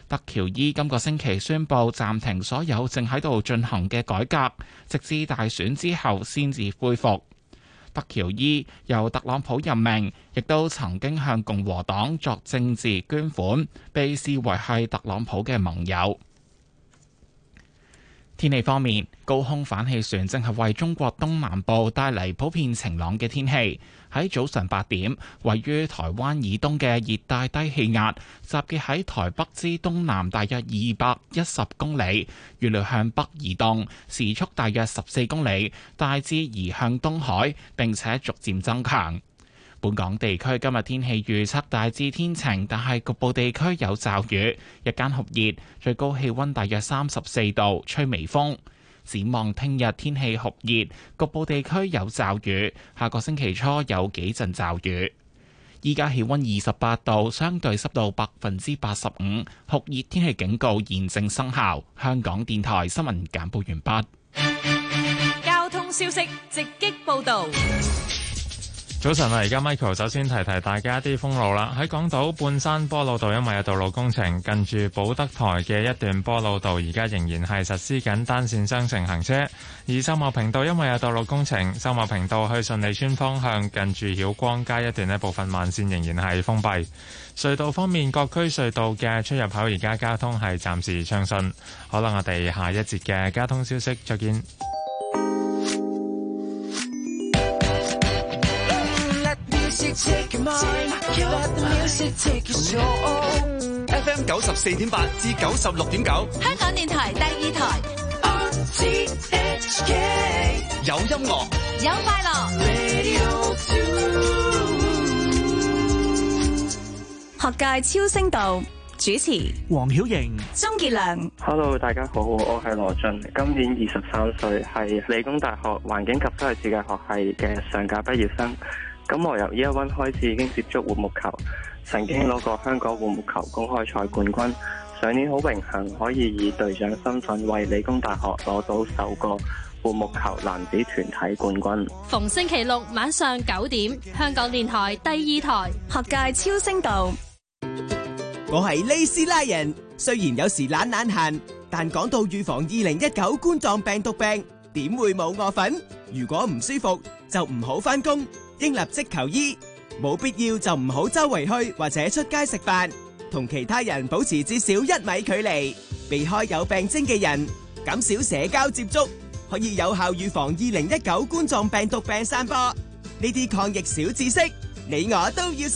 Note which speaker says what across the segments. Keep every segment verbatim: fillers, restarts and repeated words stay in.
Speaker 1: 德喬伊今個星期宣布暫停所有正喺度進行嘅改革，直至大選之後先至恢復。德喬伊由特朗普任命，亦都曾經向共和黨作政治捐款，被視為係特朗普嘅盟友。天氣方面，高空反氣旋正係為中國東南部帶嚟普遍晴朗嘅天氣。喺早上八點，位於台灣以東嘅熱帶低氣壓集結喺台北之東南大約二百一十公里，預料向北移動，時速大約十四公里，大致移向東海，並且逐漸增強。本港地區今日天氣預測大致天晴，但係局部地區有驟雨，日間酷熱，最高氣溫大約三十四度，吹微風。展望聽日天氣酷熱，局部地區有驟雨，下個星期初有幾陣驟雨。依家氣溫二十八度，相對濕度百分之八十五，酷熱天氣警告現正生效。香港電台新聞簡報完畢。
Speaker 2: 交通消息直擊報道。
Speaker 3: 早晨啊！而家 Michael 首先提提大家一啲封路啦。喺港島半山波路道，因為有道路工程，近住寶德台嘅一段波路道，而家仍然係實施緊單線雙程行車。而秀茂坪道因為有道路工程，秀茂坪道去順利村方向近住曉光街一段呢部分慢線仍然係封閉。隧道方面，各區隧道嘅出入口而家交通係暫時暢順。好啦，我哋下一節嘅交通消息再見。
Speaker 4: F M 九十四點八至九十六點九，
Speaker 2: 香港電台第二台。
Speaker 4: R T H K 有音樂，
Speaker 2: 有快樂。學界超聲道主持
Speaker 5: 黃曉瑩、
Speaker 2: 鍾傑良。
Speaker 6: Hello， 大家好，我係羅俊，今年二十三歲，係理工大學環境及生態設計學系嘅上屆畢業生。咁我由 Year One 開始已經接觸活木球，曾經攞過香港活木球公開賽冠軍。上年好榮幸可以以隊長身份為理工大學攞到首個活木球男子團體冠軍。
Speaker 2: 逢星期六晚上九點，香港電台第二台學界超聲道。
Speaker 5: 我係利斯拉人，雖然有時懶懶閒，但講到預防二零一九冠狀病毒病，點會冇我份？如果唔舒服就唔好返工，應立即求醫，冇必要就唔好周圍去或者出街食飯，同其他人保持至少一米距離，避開有病徵嘅人，減少社交接觸，可以有效預防二零一九冠狀病毒病散播。呢啲抗疫小知識，你我都要識。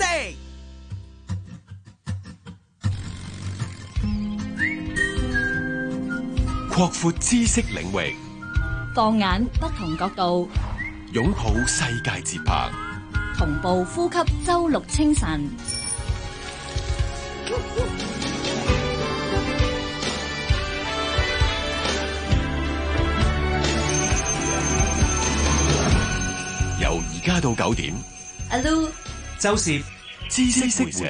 Speaker 7: 擴闊知識領域，
Speaker 2: 放眼不同角度，
Speaker 7: 擁抱世界節拍，
Speaker 2: 同步呼吸周六清晨。
Speaker 7: 由而家到九點，
Speaker 2: 阿 Lu、
Speaker 5: 周攝
Speaker 7: 知識會社。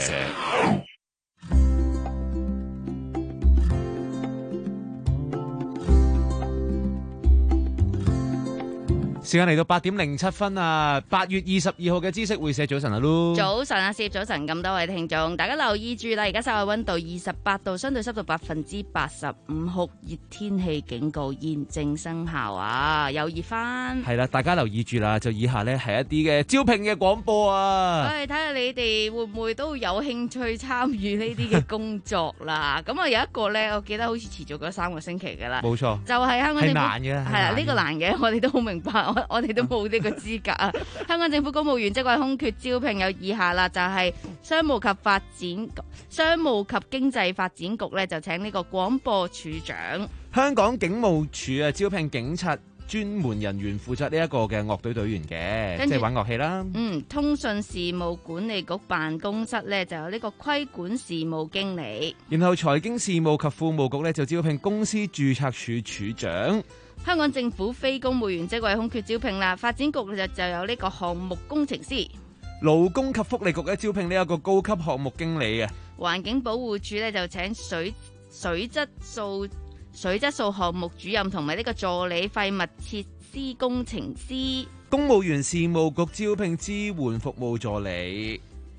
Speaker 8: 時間嚟到八點零七分啊！八月二十二號嘅知識會社，早晨啊 Lu，
Speaker 9: 早晨啊攝，早晨咁多位聽眾，大家留意住啦！而家室外溫度二十八度，相對濕度百分之八十五，酷熱天氣警告現正生效啊！又熱翻，
Speaker 8: 係啦，大家留意住啦！就以下呢係一啲嘅招聘嘅廣播啊！
Speaker 9: 唉，睇下你哋會唔會都有興趣參與呢啲嘅工作啦？咁啊有一個咧，我記得好似持續咗三個星期噶啦，
Speaker 8: 冇錯，
Speaker 9: 就係香港政府
Speaker 8: 係難嘅，
Speaker 9: 係啦，呢個難嘅，我哋都好明白。我哋都冇呢個資格啊！香港政府公務員職位空缺招聘有以下啦，就係、是、商務及發展、商務及經濟發展局咧就請呢個廣播處長。
Speaker 8: 香港警務處啊招聘警察專門人員負責呢一個嘅樂隊隊員嘅，即係玩樂器啦。
Speaker 9: 嗯，通訊事務管理局辦公室咧就有呢個規管事務經理。
Speaker 8: 然後財經事務及庫務局咧就招聘公司註冊處處長。
Speaker 9: 香港政府非公務員職位空缺招聘啦，發展局就就有呢個項目工程師。
Speaker 8: 勞工及福利局咧招聘呢一個高級項目經理嘅。
Speaker 9: 環境保護署咧就請水水質素水質素項目主任同埋呢個助理廢物設施工程師。
Speaker 8: 公務員事務局招聘支援服務助理。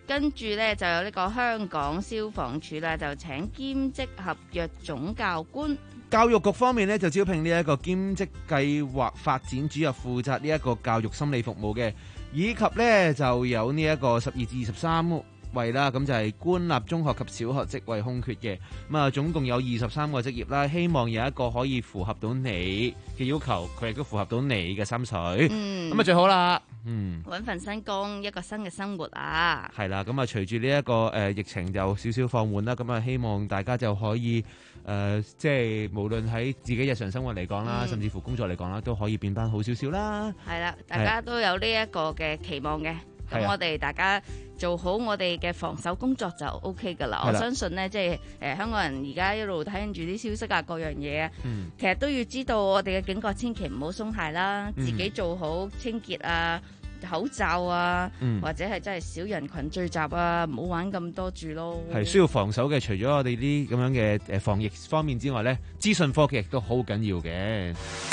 Speaker 9: 跟住咧就有呢個香港消防處啦，就請兼職合約總教官。
Speaker 8: 教育局方面咧就招聘呢一個兼職計劃發展主任，負責呢一個教育心理服務嘅，以及咧就有呢一個十二至二十三位啦，咁就係官立中學及小學職位空缺嘅，咁啊總共有二十三個職業啦，希望有一個可以符合到你嘅要求，佢亦都符合到你嘅心水，咁啊、嗯、最好啦，嗯，
Speaker 9: 揾份新工，一個新嘅生活啊，
Speaker 8: 係啦，咁啊隨住呢一個誒、呃、疫情就少少放緩啦，咁啊希望大家就可以誒、呃、即係無論喺自己日常生活嚟講啦，嗯、甚至乎工作嚟講啦，都可以變翻好少少啦。係
Speaker 9: 啦，大家都有呢一個嘅期望嘅。咁我哋大家做好我哋嘅防守工作就 O K 噶啦。我相信呢，即係誒、呃、香港人而家一路睇住啲消息啊，各樣嘢啊，嗯、其實都要知道我哋嘅警覺，千祈唔好鬆懈啦。嗯、自己做好清潔啊、口罩啊，嗯、或者係真係少人群聚集啊，唔好玩咁多住咯。
Speaker 8: 係需要防守嘅，除咗我哋啲咁樣嘅誒防疫方面之外呢，資訊科技亦都好緊要嘅。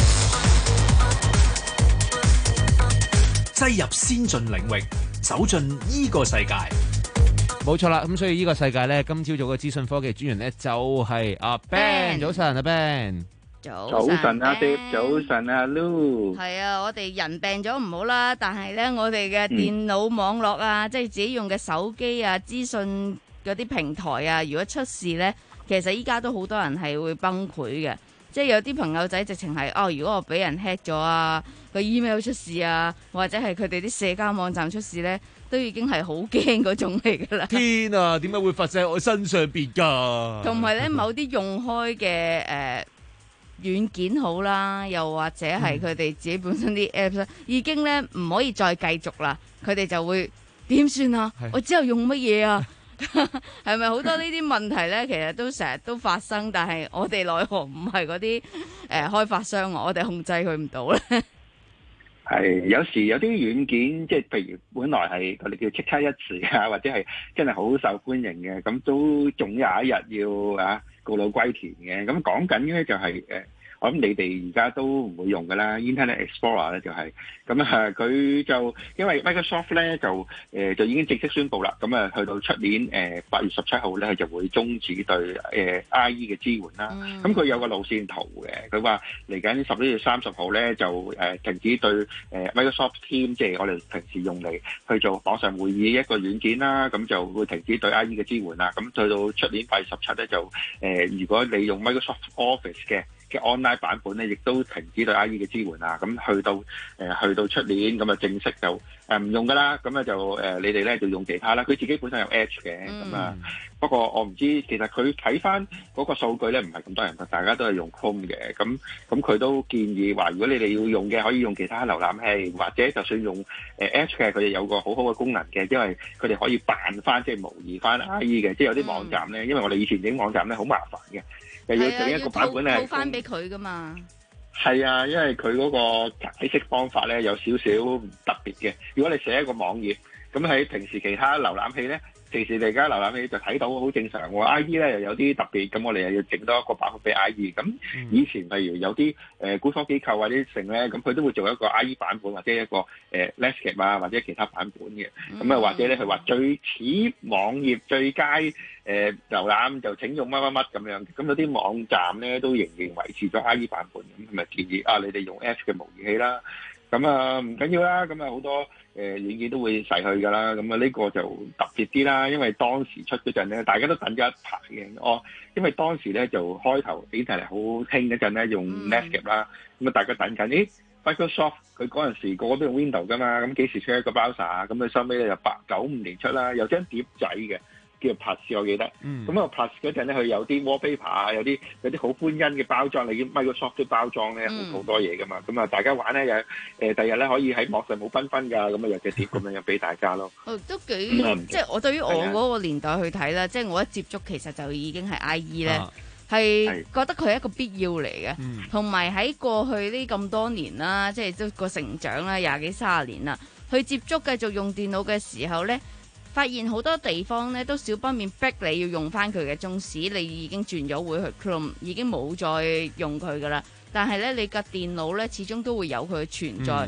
Speaker 10: 擠入先進領域，走進呢個世界。
Speaker 8: 冇錯啦，咁所以呢個世界咧，今朝早嘅資訊科技專員咧就係阿 Ben。早晨，阿 Ben。
Speaker 9: 早
Speaker 11: 晨，阿 Dave。早晨，阿 Lu。
Speaker 9: 係啊，我哋人病咗唔好啦，但係咧，我哋嘅電腦網絡啊，嗯、即係自己用嘅手機啊，資訊嗰啲平台啊，如果出事咧，其實依家都好多人係會崩潰嘅。即係有啲朋友仔直情係哦，如果我俾人 hack 咗啊，個 email 出事啊，或者係佢哋啲社交網站出事咧，都已經係好驚嗰種嚟㗎啦。
Speaker 8: 天啊，點解會發生喺我身上邊㗎？同
Speaker 9: 埋咧，某啲用開嘅誒軟件好啦，又或者係佢哋自己本身啲 apps、嗯、已經咧唔可以再繼續啦，佢哋就會點算啊？是我之後用乜嘢啊？係咪好多呢啲問題呢？其實都成日都發生，但係我哋奈何唔係嗰啲誒開發商，我哋控制佢唔到咧。
Speaker 11: 係有時有啲軟件，即係譬如本來係我哋叫即刻一時啊，或者係真係好受歡迎嘅，咁都總有一日要啊告老歸田嘅。咁講緊咧就係、是、誒。我諗你哋而家都唔會用㗎啦 ，Internet Explorer 咧就係咁啊，佢就因為 Microsoft 咧就誒、呃、就已經正式宣布啦，咁啊去到出年誒八月十七號咧就會終止對誒、呃、I E 嘅支援啦。咁佢、嗯、有個路線圖嘅，佢話嚟緊十一月三十號咧就誒、呃、停止對誒 Microsoft Teams，即係我哋平時用嚟去做網上會議一個軟件啦，咁就會停止對 I E 嘅支援啦。咁去到出年八月十七咧就誒、呃，如果你用 Microsoft Office 嘅嘅 online 版本咧，亦都停止對 I E 嘅支援啦。咁去到誒、呃、去到出年咁啊，正式就誒唔、呃、用噶啦。咁啊就誒、呃、你哋咧就用其他啦。佢自己本身有 Edge 嘅，咁啊、嗯、不過我唔知其實佢睇翻嗰個數據咧，唔係咁多人，大家都係用 Chrome 嘅。咁咁佢都建議話，如果你哋要用嘅，可以用其他瀏覽器，或者就算用誒 Edge 嘅，佢哋有個好好嘅功能嘅，因為佢哋可以扮翻即係模擬翻 I E 嘅。即係有啲網站咧，嗯、因為我哋以前整網站咧好麻煩嘅。又要整一個版本咧，
Speaker 9: 套翻俾佢噶嘛？
Speaker 11: 係啊，因為佢嗰個解釋方法咧有少少特別嘅。如果你寫一個網頁，咁喺平時其他瀏覽器咧，平時你而家瀏覽器就睇到好正常喎。I E 咧又有啲特別，咁我哋又要整多一個版本俾 I E。咁以前譬如有啲誒官方機構或者成咧，咁佢都會做一個 I E 版本或者一個誒、呃、landscape 啊，或者其他版本嘅。咁啊，或者咧佢話最似網頁最佳。誒、呃、瀏覽就請用乜乜乜咁樣，咁有啲網站咧都仍然維持咗 I E 版本，咁咪建議啊你哋用 Edge 嘅模擬器啦，咁啊唔緊要啦，咁啊好多誒、呃、軟件都會逝去㗎啦，咁啊呢個就特別啲啦，因為當時出嗰陣咧，大家都等咗一排嘅，哦，因為當時咧就開頭 Internet 好興嗰陣咧用 Netscape 啦，咁啊大家等緊，咦 Microsoft 佢嗰陣時個個都用 Windows 㗎嘛，咁幾時出一個 browser 啊？咁佢收尾咧就八九五年出啦，有張碟仔嘅。叫 Plus 我記得，咁啊 Plus 嗰陣咧，佢有啲 wallpaper 啊，有啲有啲好歡欣嘅包裝，你見 Microsoft 啲包裝咧好好多嘢噶嘛，咁啊大家玩咧有誒第日咧可以喺網上冇繽紛㗎，咁啊有隻碟咁樣樣俾大家咯。
Speaker 9: 哦，都幾、嗯、即係我對於我嗰個年代去睇啦，即係我一接觸其實就已經係 I E 咧，係、啊、覺得佢係一個必要嚟嘅，同埋喺過去呢咁多年啦，即係都個成長啦，廿幾三十年啦，去接觸繼續用電腦嘅時候咧。發現好多地方咧都少不免逼你要用翻佢嘅，縱使你已經轉咗會去 Chrome， 已經冇再用佢噶啦。但係咧，你架電腦咧始終都會有佢嘅存在。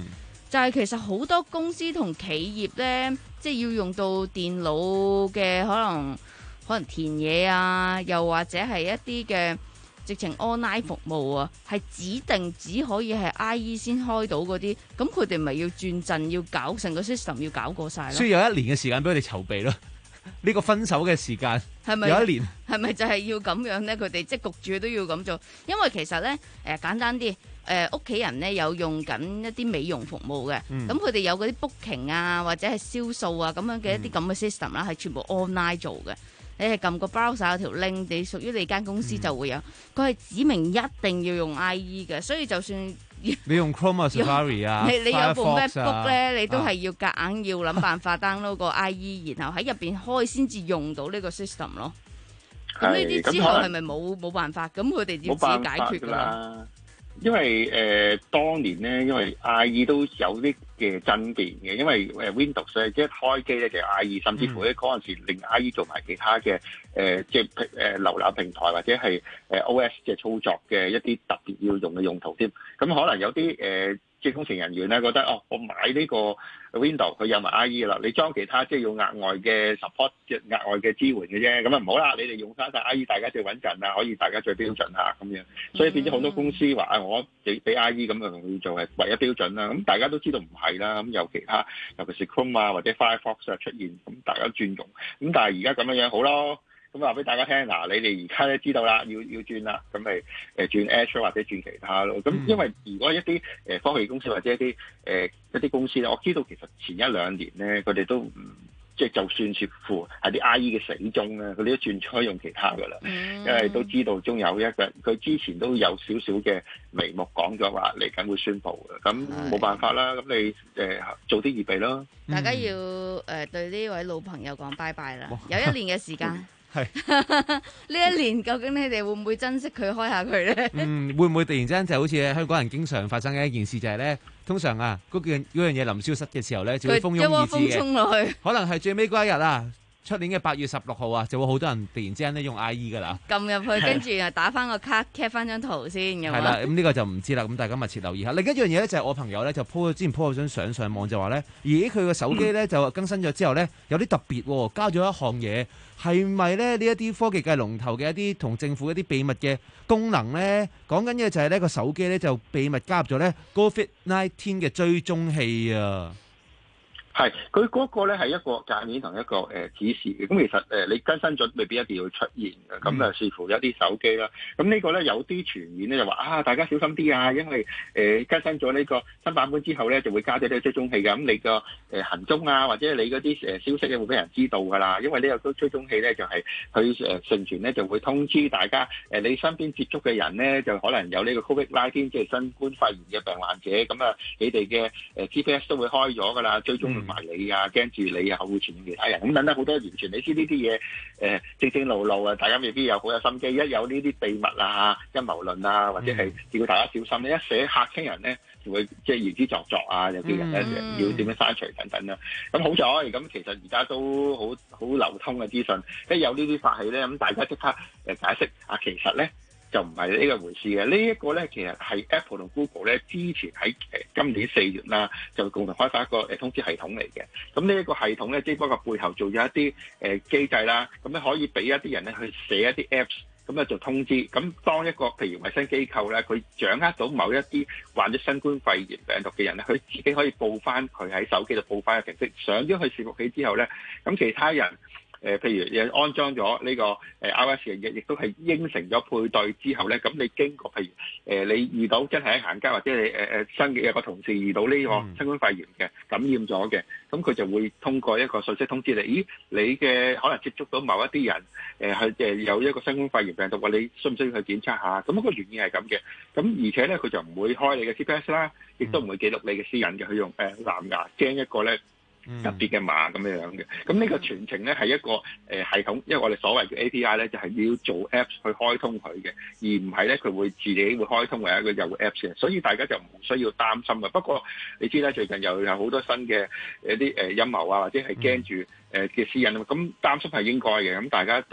Speaker 9: 就係其實好多公司同企業呢，即係要用到電腦嘅可能可能填嘢啊，又或者係一啲嘅直情 online 服務啊，係指定只可以係 I E 先開到嗰啲，咁佢哋咪要轉陣，要搞成個 system 要搞過晒咯。
Speaker 8: 需要有一年嘅時間俾佢哋籌備咯。呢個分手嘅時間係咪有一年？
Speaker 9: 係咪就係要咁樣呢？佢哋即係焗住都要咁做，因為其實呢，誒、呃、簡單啲，誒屋企人呢有用緊一啲美容服務嘅，咁佢哋有嗰啲 booking 啊，或者係銷售啊咁樣嘅一啲咁嘅 system 啦，係全部 online 做嘅。你係撳個 browser 有條 link，你屬於你間公司就會有。佢係、嗯、指明一定要用 I E 嘅，所以就算
Speaker 8: 你用 Chrome 啊、Safari 啊，
Speaker 9: 你你有部 MacBook 咧，
Speaker 8: 啊、
Speaker 9: 你都係要夾硬要諗辦法 download 個 I E，然後喺入邊開先至用到呢個 system 咯。咁呢啲之後係咪冇冇辦法？咁佢哋要自己解決㗎啦。
Speaker 11: 因為誒、呃、當年咧，因為 I E 都有啲嘅爭辯嘅，因為誒 Windows 咧，即係開機咧就係 I E， 甚至乎咧嗰陣時令 I E 做埋其他嘅誒、呃，即係誒瀏覽平台或者係誒 O S 嘅操作嘅一啲特別要用嘅用途添。咁可能有啲誒、呃、即係工程人員咧覺得哦，我買呢個 Windows 佢有埋 I E 啦，你裝其他即係要額外嘅 support 嘅額外嘅支援嘅啫，咁啊唔好啦，你哋用翻晒 I E， 大家最穩陣啦，可以大家最標準下咁樣，所以變咗好多公司話啊，我俾俾 I E 咁啊去做係唯一標準啦，咁大家都知道唔係啦，咁有其他尤其是 Chrome 啊或者 Firefox 啊出現，咁大家轉用，咁但係而家咁樣樣好咯。咁話俾大家聽，嗱，你哋而家咧知道啦，要要轉啦，咁咪誒轉 Azure 或者轉其他咯。咁因為如果一啲誒科技公司或者一啲誒、呃、一啲公司咧，我知道其實前一兩年咧，佢哋都唔即係就算似乎係啲 I E 嘅死忠咧，佢哋都轉咗用其他噶啦，因為都知道中有一個佢之前都有少少嘅眉目講咗話嚟緊會宣佈嘅，咁冇辦法啦，咁你誒、呃、做啲預備咯。
Speaker 9: 大家要誒、呃、對呢位老朋友講拜拜啦，有一年嘅時間。係呢一年，究竟你哋會唔會珍惜佢開下佢咧？
Speaker 8: 嗯，會唔會突然之間就好似香港人經常發生嘅一件事，就係、是、咧，通常啊，嗰件嗰樣嘢臨消失嘅時候咧，就會蜂擁而至嘅。一窩蜂衝落去，可能係最尾嗰一日啊，出年嘅八月十六號啊，就會好多人突然之間咧用 I E 噶啦，
Speaker 9: 撳入去，跟住又打翻個卡 cap 翻張圖先咁。係
Speaker 8: 啦，咁呢個就唔知啦，咁大家密切留意下。另一樣嘢咧就係我朋友咧就 po 之前 po 咗張相上網就話咧，咦佢個手機咧就更新咗之後咧有啲特別喎，加咗一項嘢。係咪咧？呢一啲科技界龍頭嘅一啲同政府一啲秘密嘅功能咧，講緊嘅就係呢個手機咧就秘密加入咗咧 Covid 十九 嘅追蹤器啊！
Speaker 11: 係，佢嗰個咧係一個界面同一個誒、呃、指示嘅。咁其實誒、呃、你更新咗未必一定要出現嘅。咁啊視乎一啲手機啦。咁呢個咧有啲傳言咧就話啊，大家小心啲啊，因為誒、呃、更新咗呢個新版本之後咧就會加咗呢個追蹤器嘅。咁你個誒行蹤啊或者你嗰啲誒消息咧會俾人知道㗎啦。因為呢個追蹤器咧就係佢誒盛傳咧就會通知大家誒、呃、你身邊接觸嘅人咧就可能有呢個 Covid 十九 即係新冠肺炎嘅病患者。咁啊你哋嘅誒 G P S 都會開咗㗎啦，追蹤埋你啊，驚住你啊，會傳染其他人，咁等等好多完全你知呢啲嘢，誒、呃、正正路路啊，大家未必有好有心機，一有呢啲秘密啊、陰謀論啊，或者係叫大家小心咧，一寫嚇親人咧，就會即係言之鑿鑿啊，有啲人咧要點樣刪除等等啦。咁好在，咁其實而家都好好流通嘅資訊，一有呢啲發起咧，咁大家即刻誒解釋啊，其實咧。就唔係呢個回事嘅，呢、這、一個咧其實係 Apple 同 Google 咧之前喺誒今年四月啦，就共同開發一個誒通知系統嚟嘅。咁呢一個系統咧，只不過背後做咗一啲誒機制啦，咁咧可以俾一啲人咧去寫一啲 Apps，咁咧做通知。咁當一個譬如衞生機構咧，佢掌握到某一啲患咗新冠肺炎病毒嘅人咧，佢自己可以報翻佢喺手機度報翻嘅程式，上咗去伺服器之後咧，咁其他人。誒、呃，譬如你安裝咗呢、這個誒 iOS 嘅嘢，亦都係應承咗配對之後咧，咁你經過譬如誒、呃、你遇到真係喺行街，或者你誒誒、呃、新嘅有個同事遇到呢個新冠肺炎嘅感染咗嘅，咁佢就會通過一個信息通知你，咦，你嘅可能接觸到某一啲人誒，去、呃、誒有一個新冠肺炎病毒，話你需唔需要去檢測下？咁、那個原意係咁嘅，咁而且咧佢就唔會開你嘅 G P S 啦，亦都唔會記錄你嘅私隱嘅，佢用誒、呃、藍牙驚一個咧。特別嘅碼咁樣樣嘅，咁呢個全程咧係一個誒、呃、系統，因為我哋所謂嘅 A P I 咧就係、是、要做 Apps 去開通佢嘅，而唔係咧佢會自己會開通為一個有 Apps 嘅，所以大家就唔需要擔心嘅。不過你知啦，最近又有好多新嘅一啲誒陰謀啊，或者係驚住誒嘅私隱啊，咁擔心係應該嘅，咁大家就係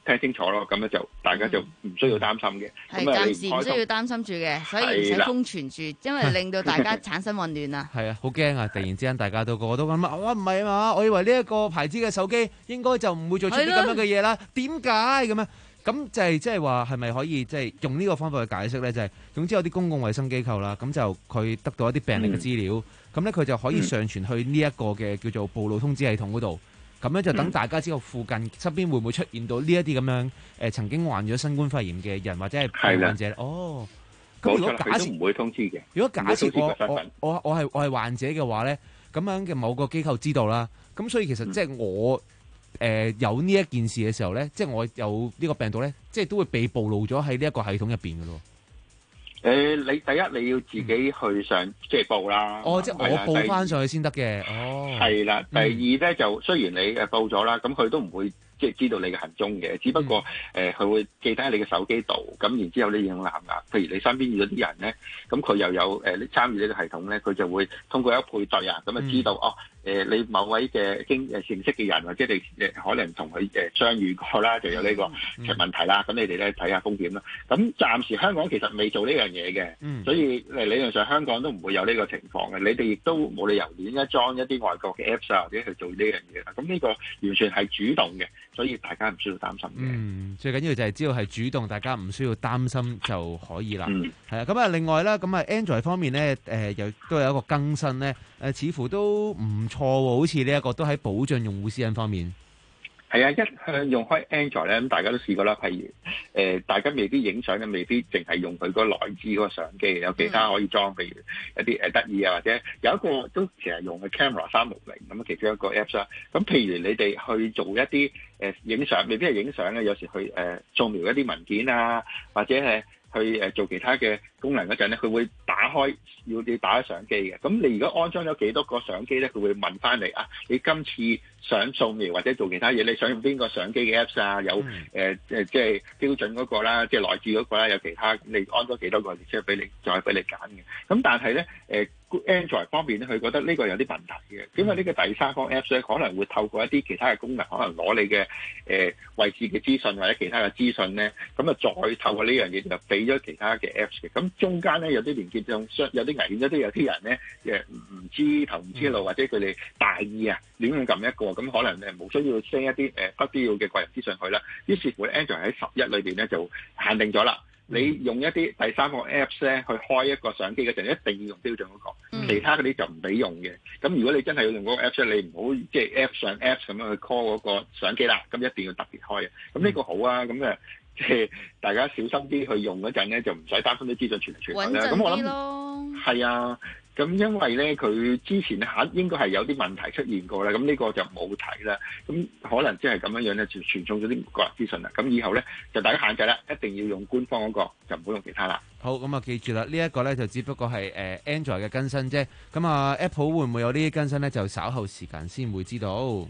Speaker 11: 聽清楚咯，咁咧就大家就唔需要擔心嘅。
Speaker 9: 係
Speaker 11: 咁啊，
Speaker 9: 暫時唔需要擔心住嘅，所以唔使
Speaker 11: 係啦
Speaker 9: 瘋傳住，因為令到大家產生混亂啊。
Speaker 8: 係啊，好驚啊！突然之間大家都個個都咁啊，唔係啊嘛，我以為呢一個牌子嘅手機應該就唔會做出啲咁樣嘅嘢啦，點解咁樣？咁就係即係話係咪可以即係用呢個方法去解釋咧？就係、是、總之有啲公共衛生機構啦，咁就佢得到一啲病歷嘅資料，咁咧佢就可以上傳去呢一個嘅叫做暴露通知系統嗰度，咁樣就等大家知道附近側邊會唔會出現到呢一啲咁樣誒、呃、曾經患咗新冠肺炎嘅人或者係患者。哦，咁如果假設
Speaker 11: 唔會通知嘅，
Speaker 8: 如果假設我
Speaker 11: 我
Speaker 8: 我我我係我係患者嘅話咧，咁樣嘅某個機構知道啦，咁所以其實即係我。嗯誒、呃、有呢一件事嘅時候咧，即係我有呢個病毒咧，即係都會被暴露咗喺呢一個系統入邊嘅咯。
Speaker 11: 誒、呃，你第一你要自己去上、嗯、即係報啦。
Speaker 8: 哦，即係我報翻上去先得嘅。哦，係
Speaker 11: 啦。第二咧就雖然你誒報咗啦，咁佢都唔會即係知道你嘅行蹤嘅，只不過誒佢、呃、會記低喺你嘅手機度，咁然之後你用藍牙，譬如你身邊遇到啲人咧，咁佢又有誒參與呢個系統咧，佢就會通過一配對啊，咁啊知道、嗯、哦。誒、呃，你某位嘅經誒認識嘅人，或者你誒可能同佢誒相遇過啦，就有呢個問題啦。咁、嗯、你哋咧睇下風險啦。咁暫時香港其實未做呢樣嘢嘅，嗯、所以誒理論上香港都唔會有呢個情況嘅。你哋亦都冇理由亂一裝一啲外國嘅 Apps 啊，或者去做呢樣嘢啦。咁呢個完全係主動嘅，所以大家唔需要擔心嘅。
Speaker 8: 嗯，最緊要就係只要係主動，大家唔需要擔心就可以啦。係、嗯、啊，咁啊，另外啦，咁啊 Android 方面咧，誒、呃、又都有一個更新咧，誒、呃、似乎都唔錯喎，好似呢一個都喺保障用戶私隱方面。
Speaker 11: 係啊，一向用開 Android 咧，咁大家都試過啦。譬如誒、呃，大家未必影相嘅，未必淨係用佢嗰內置嗰個相機，有其他可以裝，譬如一啲誒得意啊，或者有一個都成日用嘅 Camera 三六零咁其中一個 Apps 啦。咁譬如你哋去做一啲誒影相，未必係影相嘅，有時去誒、呃、掃描一啲文件啊，或者係去誒做其他嘅功能嗰陣咧，佢會打開要你打開相機嘅。咁你如果安裝咗幾多個相機咧，佢會問翻你啊，你今次想掃描或者做其他嘢，你想用邊個相機嘅 Apps 啊？有誒誒、嗯呃、即係標準嗰個啦，即係內置嗰個啦，有其他你安裝幾多個，即係俾你再俾你揀嘅。咁但係咧誒 Android 方面咧，佢覺得呢個有啲問題嘅，因為呢個第三方 Apps 咧可能會透過一啲其他嘅功能，可能攞你嘅誒、呃、位置嘅資訊或者其他嘅資訊咧，咁啊再透過呢樣嘢就俾咗其他嘅 Apps 嘅。咁中間咧有啲連結上有啲危險，有啲有啲人咧誒唔知頭唔知路，或者佢哋大意啊亂咁撳一個，咁可能誒冇需要 send 一啲誒不必要嘅個人資訊去啦。於是乎 Android 喺十一裏邊咧就限定咗啦。你用一啲第三個 Apps 咧去開一個相機嘅時候，一定要用標準嗰、那個，嗯、其他嗰啲就唔俾用嘅。咁如果你真係要用嗰個 Apps 咧，你唔好即係 App 上 Apps 咁樣去 call 嗰個相機啦。咁一定要特別開嘅。咁呢個好啊，咁誒即係大家小心啲去用嗰陣咧，就唔使擔心啲資訊傳嚟傳去啦。咁我諗係啊。咁因為咧，佢之前嚇應該係有啲問題出現過啦，咁呢個就冇睇啦。咁可能即係咁樣樣咧，就傳送咗啲個人資訊啦。咁以後咧就大家限制啦，一定要用官方嗰個，就唔好用其他啦。
Speaker 8: 好，咁啊記住啦，呢一個咧就只不過係誒 Android 嘅更新啫。咁啊 Apple 會唔會有呢啲更新咧？就稍後時間先會知道。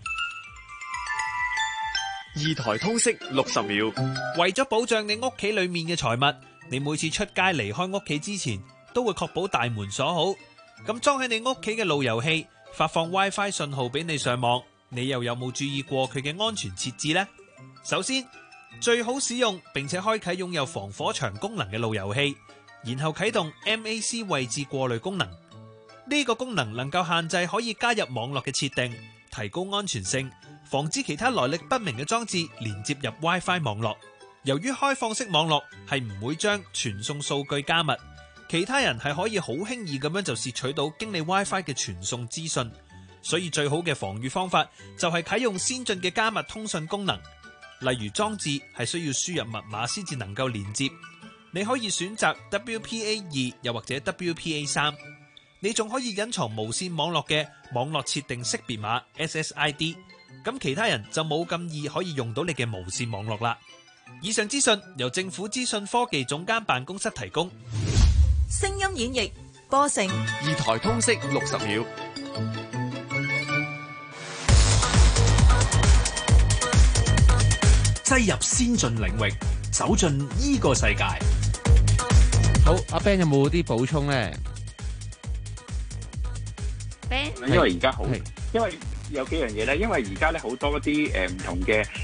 Speaker 10: 二台通識六十秒，
Speaker 12: 為咗保障你屋企裏面嘅財物，你每次出街離開屋企之前，都會確保大門鎖好。咁裝喺你屋企嘅路由器發放 WiFi 信號俾你上網，你又有冇注意過佢嘅安全設置呢？首先，最好使用並且開啟擁有防火牆功能嘅路由器，然後啟動 M A C 位置過濾功能。呢個功能能夠限制可以加入網絡嘅設定，提高安全性，防止其他來歷不明嘅裝置連接入 WiFi 網絡。由於開放式網絡係唔會將傳送數據加密，其他人係可以好輕易咁樣就竊取到經你 WiFi 嘅傳送資訊，所以最好嘅防禦方法就係啟用先進嘅加密通訊功能。例如裝置係需要輸入密碼先至能夠連接，你可以選擇 W P A 二 又或者 W P A 三。你仲可以隱藏無線網絡嘅網絡設定識別碼 S S I D， 咁其他人就冇咁易可以用到你嘅無線網絡啦。以上資訊由政府資訊科技總監辦公室提供。
Speaker 13: 聲音演繹播成
Speaker 10: 二台通識六十秒，擠入先進領域，走進依個世界。
Speaker 8: 好，阿 Ben 有冇啲補充咧
Speaker 9: ？Ben，
Speaker 11: 因為而家好，因為有幾樣嘢咧，因為而家咧好多一啲誒唔同嘅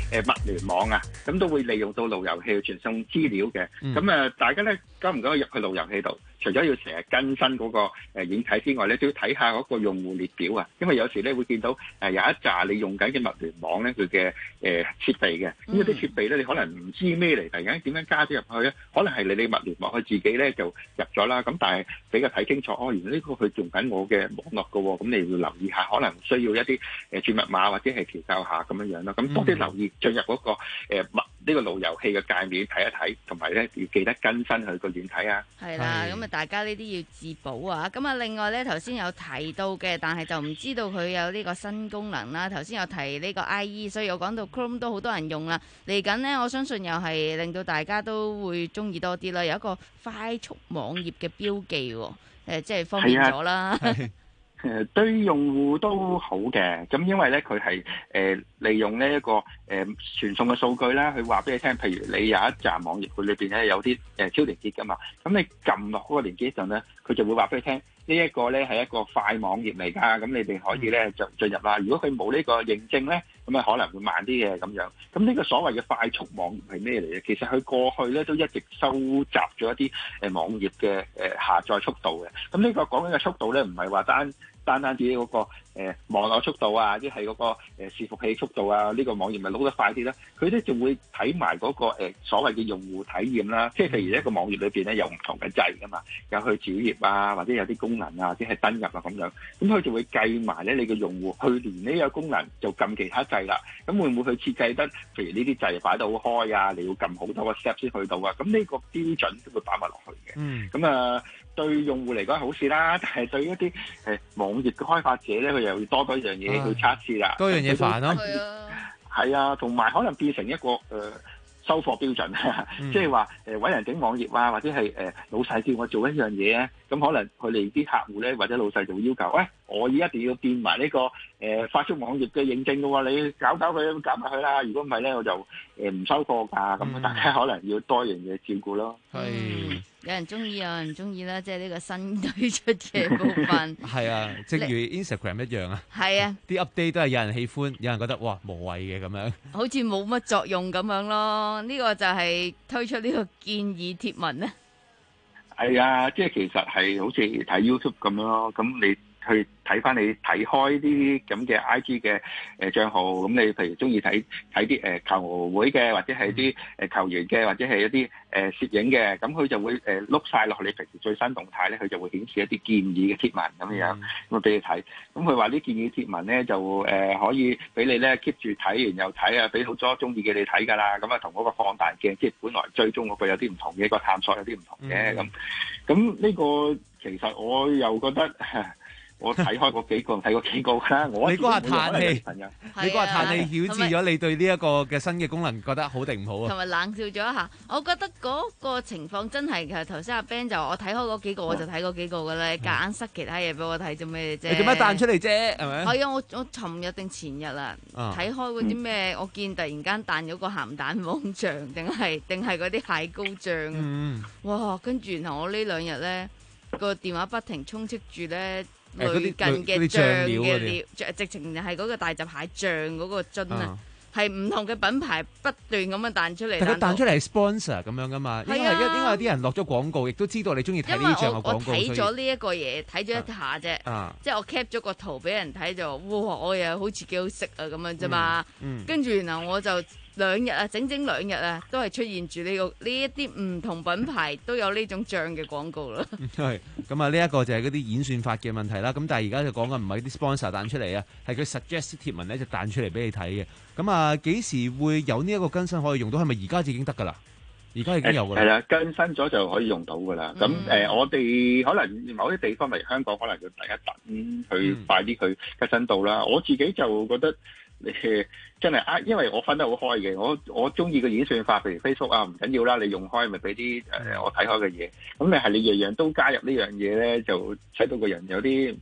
Speaker 11: 誒物聯網啊，咁都會利用到路由器去傳送資料嘅。咁誒、嗯，大家咧敢唔敢入去路由器度？除咗要成日更新嗰個誒軟體之外咧，都要睇下嗰個用戶列表啊。因為有時咧會見到誒有一紮你用緊嘅物聯網咧，佢嘅誒設備嘅。咁有啲設備咧，你可能唔知咩嚟，突然間點樣加咗入去咧？可能係你你物聯網佢自己咧就入咗啦。咁但係比較睇清楚，哦，原來呢個佢用緊我嘅網絡㗎喎。咁你要留意下，可能需要一啲誒轉密碼或者係調校下咁樣樣咯。咁多啲留意進入嗰個誒物呢個路由器嘅界面睇一睇，同埋咧要記得更新佢個軟體啊。
Speaker 9: 係啦，咁啊大家呢啲要自保啊。咁啊另外咧頭先有提到嘅，但係就唔知道佢有呢個新功能啦。頭先有提呢個 I E， 所以我講到 Chrome 都好多人用啦。嚟緊呢，我相信又係令到大家都會中意多啲啦。有一個快速網頁嘅標記，誒、呃、即係方便咗啦。
Speaker 11: 誒對用戶都好嘅，咁因為咧佢係誒利用呢一個誒傳送嘅數據啦，佢話俾你聽，譬如你有一站網頁，佢裏邊咧有啲誒超連結噶嘛，咁你撳落嗰個連結陣咧，佢就會話俾你聽，呢一個咧係一個快網頁嚟㗎，咁你哋可以咧就進入啦。如果佢冇呢個認證咧，咁啊可能會慢啲嘅咁樣。咁呢個所謂嘅快速網頁係咩嚟嘅？其實佢過去咧都一直收集咗一啲誒網頁嘅誒下載速度嘅。咁呢個講緊嘅速度咧，唔係話單單單止嗰個誒網絡速度啊，即係嗰個誒伺服器速度啊，呢個網頁咪撈得快啲啦。佢咧就會睇埋嗰個誒所謂嘅用戶體驗啦。即係譬如一個網頁裏邊咧有唔同嘅掣㗎嘛，有去主頁啊，或者有啲功能啊，或者係登入啊咁樣。咁佢就會計埋咧你嘅用戶去連呢個功能就撳其他掣啦。咁會唔會去設計得譬如呢啲掣擺得好開啊？你要撳好多個 step 先去到啊？咁呢個標準都會擺埋落去嘅。
Speaker 8: 嗯。
Speaker 11: 咁啊。對用戶嚟講係好事啦，但係對一啲誒網頁嘅開發者咧，佢又要多多一樣嘢去測試啦，
Speaker 8: 多樣嘢煩咯。
Speaker 11: 係啊，同埋可能變成一個誒、呃、收貨標準，嗯、即係話誒揾人整網頁啊，或者係誒、呃、老細叫我做一樣嘢咧，咁可能佢哋啲客戶咧或者老細就會要求，喂、哎，我一定要變埋呢、這個誒、呃、快速網頁嘅認證嘅喎，你搞搞佢，搞埋佢啦。如果唔係咧，我就誒唔、呃、收貨㗎。咁、嗯、大家可能要多樣嘢照顧咯。
Speaker 8: 係。
Speaker 9: 有人中意，有人唔中意啦，即係呢個新推出嘅部分。
Speaker 8: 係啊，正如 Instagram 一樣啊。係
Speaker 9: 啊，
Speaker 8: 啲 update 都係有人喜歡，有人覺得哇無謂嘅咁樣。
Speaker 9: 好似冇乜作用咁樣咯。呢、這個就係推出呢個建議貼文咧。
Speaker 11: 係啊，即係其實係好似睇 YouTube 咁樣咯。咁你去睇翻你睇開啲咁嘅 I G 嘅誒帳號，咁你譬如中意睇睇啲誒球會嘅，或者係啲誒球員嘅，或者係一啲誒攝影嘅，咁佢就會誒碌晒落去你平時最新動態咧，佢就會顯示一啲建議嘅貼文咁樣，咁啊俾你睇。咁佢話啲建議貼文咧就誒可以俾你咧 keep 住睇完又睇啊，俾好多中意嘅你睇㗎啦。咁啊同嗰個放大鏡，即係本來追蹤嗰個有啲唔同嘅，個探索有啲唔同嘅咁。咁呢個其實我又覺得。我睇開嗰幾個，睇過幾個啦。我
Speaker 8: 你嗰下嘆氣，
Speaker 9: 你
Speaker 8: 嗰下嘆氣顯示咗你對呢一個嘅新嘅功能覺得好定唔好啊？
Speaker 9: 同埋冷笑咗一下，我覺得嗰個情況真係嘅。頭先阿 Ben 就我睇開嗰幾個，我就睇嗰幾個嘅咧，夾硬塞其他嘢俾我睇做咩啫？
Speaker 8: 你做咩彈出嚟啫？係咪？
Speaker 9: 係啊，我我尋日定前日啊，睇開嗰啲咩？我見突然間彈咗個鹹蛋黃醬，定係定係嗰啲蟹膏醬。嗯，哇！跟住然後我呢兩日咧個電話不停充斥住咧。類近嘅醬嘅料，直情係嗰個大閘蟹醬嗰個樽啊，係唔同嘅品牌不斷咁樣彈出嚟。
Speaker 8: 但佢彈出嚟係 sponsor 咁樣噶嘛？應該係應該有啲人落咗廣告，亦都知道你中意睇呢啲醬嘅廣告。
Speaker 9: 我睇咗呢一個嘢，睇咗一下啫，啊、即係我 cap 咗個圖俾人睇就，哇！我又好似幾好食啊咁樣啫嘛。嗯嗯、跟住然後我就。兩日啊，整整兩日啊，都係出現住呢個呢一啲唔同品牌都有呢種醬嘅廣告啦。
Speaker 8: 係咁啊，呢一個就係嗰啲演算法嘅問題啦。咁但係而家就講緊唔係啲 sponsor 彈出嚟啊，係佢 suggest 貼文咧就彈出嚟俾你睇嘅。咁啊，幾時會有呢一個更新可以用到？係咪而家就已經得㗎啦？而家已經有㗎啦。係啦，
Speaker 11: 更新咗就可以用到㗎啦。咁誒、嗯呃，我哋可能某啲地方例如香港，可能要大家等去快啲去更新到啦。嗯、我自己就覺得。你真係啊，因為我分得好開嘅，我我中意個演算法，譬如 Facebook 啊，唔緊要啦，你用開咪俾啲誒我睇開嘅嘢。咁你係你樣樣都加入呢樣嘢咧，就使到個人有啲唔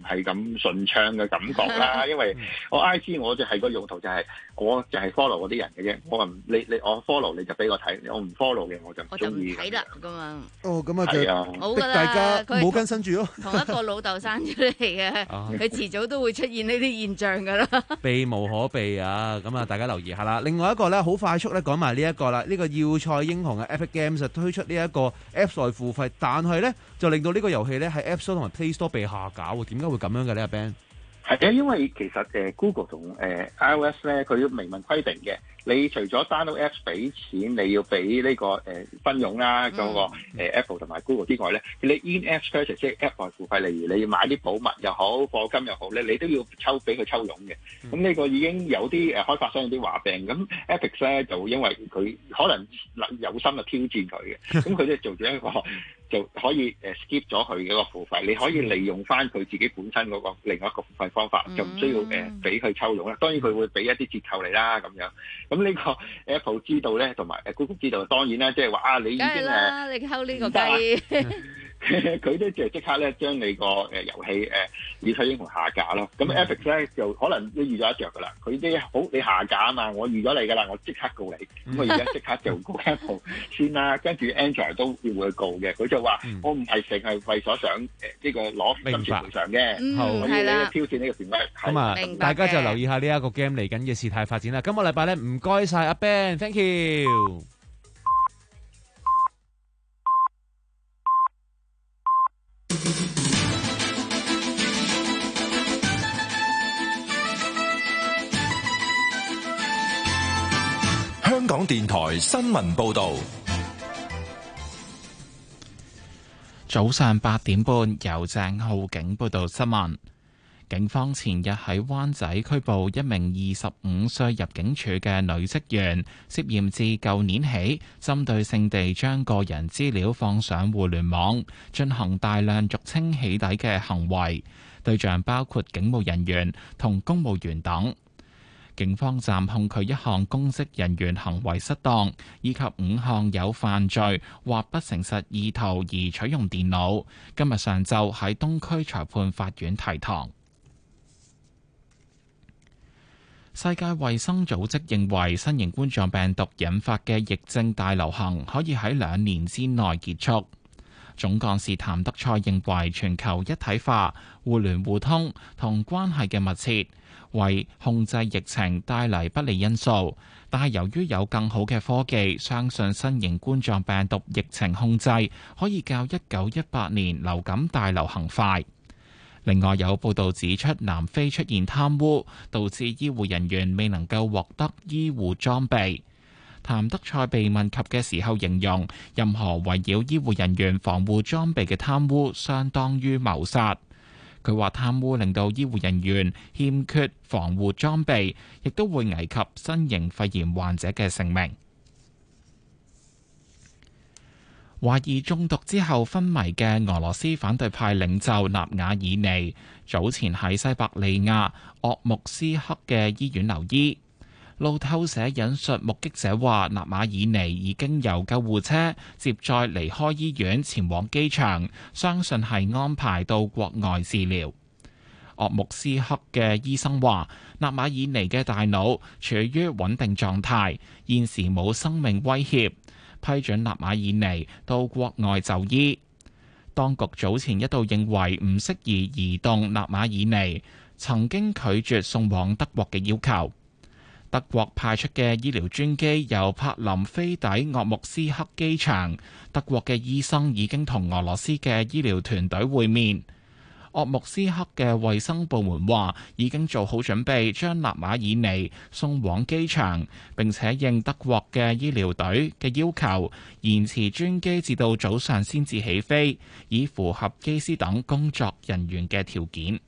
Speaker 11: 係咁順暢嘅感覺啦。因為我 I G 我就係個用途就係、是、我就係 follow 嗰啲人嘅啫，我唔你你我 follow 你就俾我睇，我唔 follow 嘅我就唔中意
Speaker 9: 睇啦咁啊。
Speaker 8: 哦，咁啊就
Speaker 9: 好噶啦，
Speaker 8: 大家冇跟身住咯。
Speaker 9: 同一個老豆生出嚟嘅，佢遲早都會出現呢啲現象噶啦。
Speaker 8: 避無可避啊！咁啊，大家留意下啦。另外一個咧，好快速咧講埋呢一個啦。呢、這個要塞英雄嘅 Epic Games 推出呢一個 App 內付費，但係咧就令到呢個遊戲咧喺 App Store 同埋 Play Store 被下架喎。點解會咁樣嘅呢？阿 Ben
Speaker 11: 係啊，因為其實誒 Google 同誒 iOS 咧，佢明文規定嘅，你除咗 download Apps 俾錢，你要俾呢、這個誒、呃、分傭啦，嗰、那個、呃、Apple 同埋 Google 之外咧，你 in Apps purchase 即係 App 內付費，例如你要買啲寶物又好，課金又好咧，你都要抽俾佢抽傭嘅。咁呢、嗯、個已經有啲誒開發商有啲話病，咁 Epic 咧就因為佢可能有心就挑戰佢嘅，咁佢咧做咗一個就可以誒 skip 咗佢嘅一個付費，你可以利用翻佢自己本身嗰個另外一個付費方法，就唔需要誒俾佢抽傭啦。當然佢會俾一啲折扣你啦，咁樣。咁呢個 Apple 知道咧，同埋誒 Google 知道，當然啦，即係話啊，你已經誒，
Speaker 9: 你溝呢個雞。
Speaker 11: 佢都就即刻咧將你個誒遊戲誒要塞英雄下架咯。咁 Epic 咧就可能都預咗一着噶啦。佢啲好你下架啊嘛，我預咗你噶啦，我即刻告你。咁我而家即刻就告 Apple 先啦，跟住 Android 都會會告嘅。佢就話、嗯、我唔係淨係為咗想誒呢個攞金錢賠償嘅，好我要你挑戰呢個權威。咁啊，
Speaker 8: 大家就留意下呢一個 game 嚟緊嘅事態發展啦。今個禮拜咧唔該晒阿 Ben，thank you。
Speaker 14: 香港電台新聞報道，
Speaker 1: 早上八點半由鄭浩景報道新聞。警方前日喺灣仔拘捕一名二十五歲入境處嘅女職員，涉嫌自舊年起針對性地將個人資料放上互聯網，進行大量俗稱起底嘅行為，對象包括警務人員同公務員等。警方暫控佢一項公職人員行為失當，以及五項有犯罪或不誠實意圖而取用電腦。今日上晝喺東區裁判法院提堂。世界衛生組織認為，新型冠狀病毒引發嘅疫症大流行可以喺兩年之內結束。總幹事譚德塞認為，全球一體化、互聯互通同關係嘅密切，為控制疫情帶嚟不利因素，但係由於有更好嘅科技，相信新型冠狀病毒疫情控制可以較一九一八年流感大流行快。另外有報道指出，南非出現貪污，導致醫護人員未能夠獲得醫護裝備。譚德塞被問及嘅時候形容，任何圍繞醫護人員防護裝備嘅貪污，相當於謀殺。佢話貪污令到醫護人員欠缺防護裝備，亦都會危及新型肺炎患者嘅性命。懷疑中毒之後昏迷嘅俄羅斯反對派領袖納瓦爾尼，早前喺西伯利亞鄂木斯克嘅醫院留醫。路透社引述目擊者話，納瓦爾尼已經由救護車接載離開醫院前往機場，相信係安排到國外治療。鄂木斯克嘅醫生話，納瓦爾尼嘅大腦處於穩定狀態，現時冇生命威脅，批准納瓦爾尼到國外就醫。當局早前一度認為唔適宜移動納瓦爾尼，曾經拒絕送往德國嘅要求。德國派出嘅醫療專機由柏林飛抵鄂木斯克機場，德國嘅醫生已經同俄羅斯嘅醫療團隊會面。鄂木斯克嘅衛生部門話已經做好準備，將納瓦爾尼送往機場，並且應德國嘅醫療隊嘅要求，延遲專機至到早上先至起飛，以符合機師等工作人員嘅條件。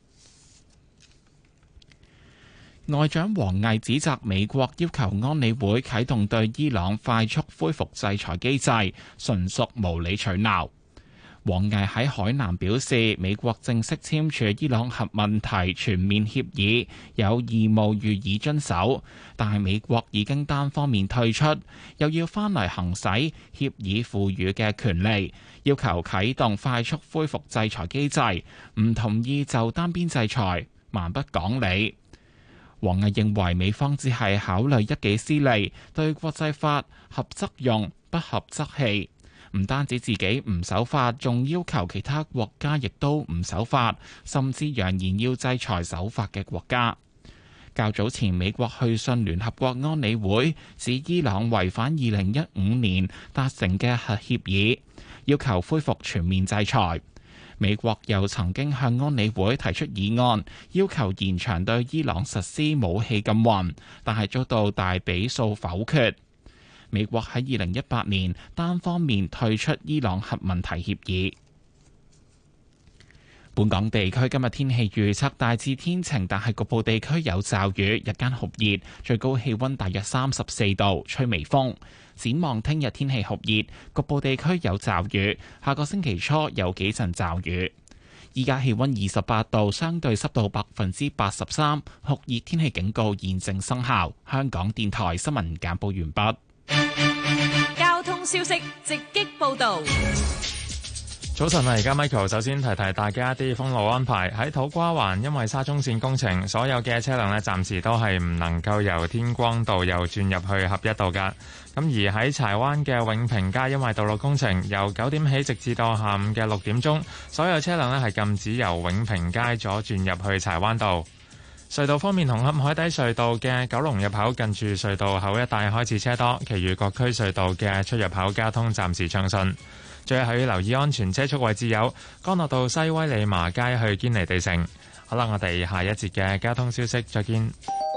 Speaker 1: 外長王毅指責美國要求安理會啟動對伊朗快速恢復制裁機制，純屬無理取鬧。 王毅喺海南表示，美國正式簽署伊朗核問題全面協議，有義務予以遵守，但係美國已經單方面退出，又要翻嚟行使協議賦予嘅權利，要求啟動快速恢復制裁機制，唔同意就單邊制裁，蠻不講理。王毅認為美方只係考慮一己私利，對國際法合則用，不合則棄。唔單止自己唔守法，仲要求其他國家亦都唔守法，甚至揚言要制裁守法嘅國家。較早前，美國去信聯合國安理會，指伊朗違反二零一五年達成嘅核協議，要求恢復全面制裁。美國又曾經向安理會提出議案，要求延長對伊朗實施武器禁運，但係遭到大比數否決。美國喺二零一八年單方面退出伊朗核問題協議。本港地區今日天氣預測大致天晴，但係局部地區有驟雨，日間酷熱，最高氣溫大約三十四度，吹微風。展望聽日天氣酷熱，局部地區有驟雨，下個星期初有幾陣驟雨。依家氣溫二十八度，相對濕度百分之八十三，酷熱天氣警告現正生效。香港電台新聞簡報完畢。
Speaker 13: 交通消息直擊報道。
Speaker 3: 早晨啊！而家 Michael 首先提提大家一啲封路安排。喺土瓜灣，因為沙中線工程，所有嘅車輛呢暫時都係唔能夠由天光道又轉入去合一道㗎。咁而喺柴灣嘅永平街，因為道路工程，由九點起直至到下午嘅六點鐘，所有車輛呢係禁止由永平街左轉入去柴灣道。隧道方面，紅磡海底隧道嘅九龍入口近住隧道口一帶開始車多，其餘各區隧道嘅出入口交通暫時暢順。最後要留意安全車速位置有干諾道西威利麻街去堅尼地城。好啦，我哋下一節嘅交通消息再見。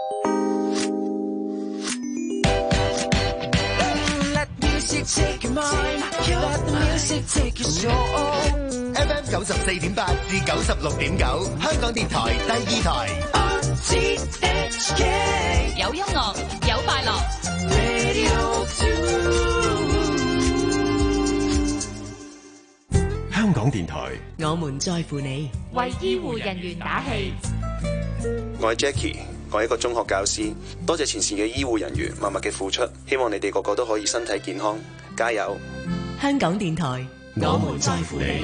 Speaker 15: F M 九十四點八至九十六點九，香港電台第二台。
Speaker 2: 有音樂，有快樂。
Speaker 14: 香港電台，
Speaker 16: 我們在乎你，
Speaker 2: 為醫護人員打氣。
Speaker 17: 我係 Jackie，我係一個中學教師，多謝前線嘅醫護人員默默嘅付出，希望你哋個個都可以身體健康，加油！
Speaker 16: 香港電台，我們在乎你。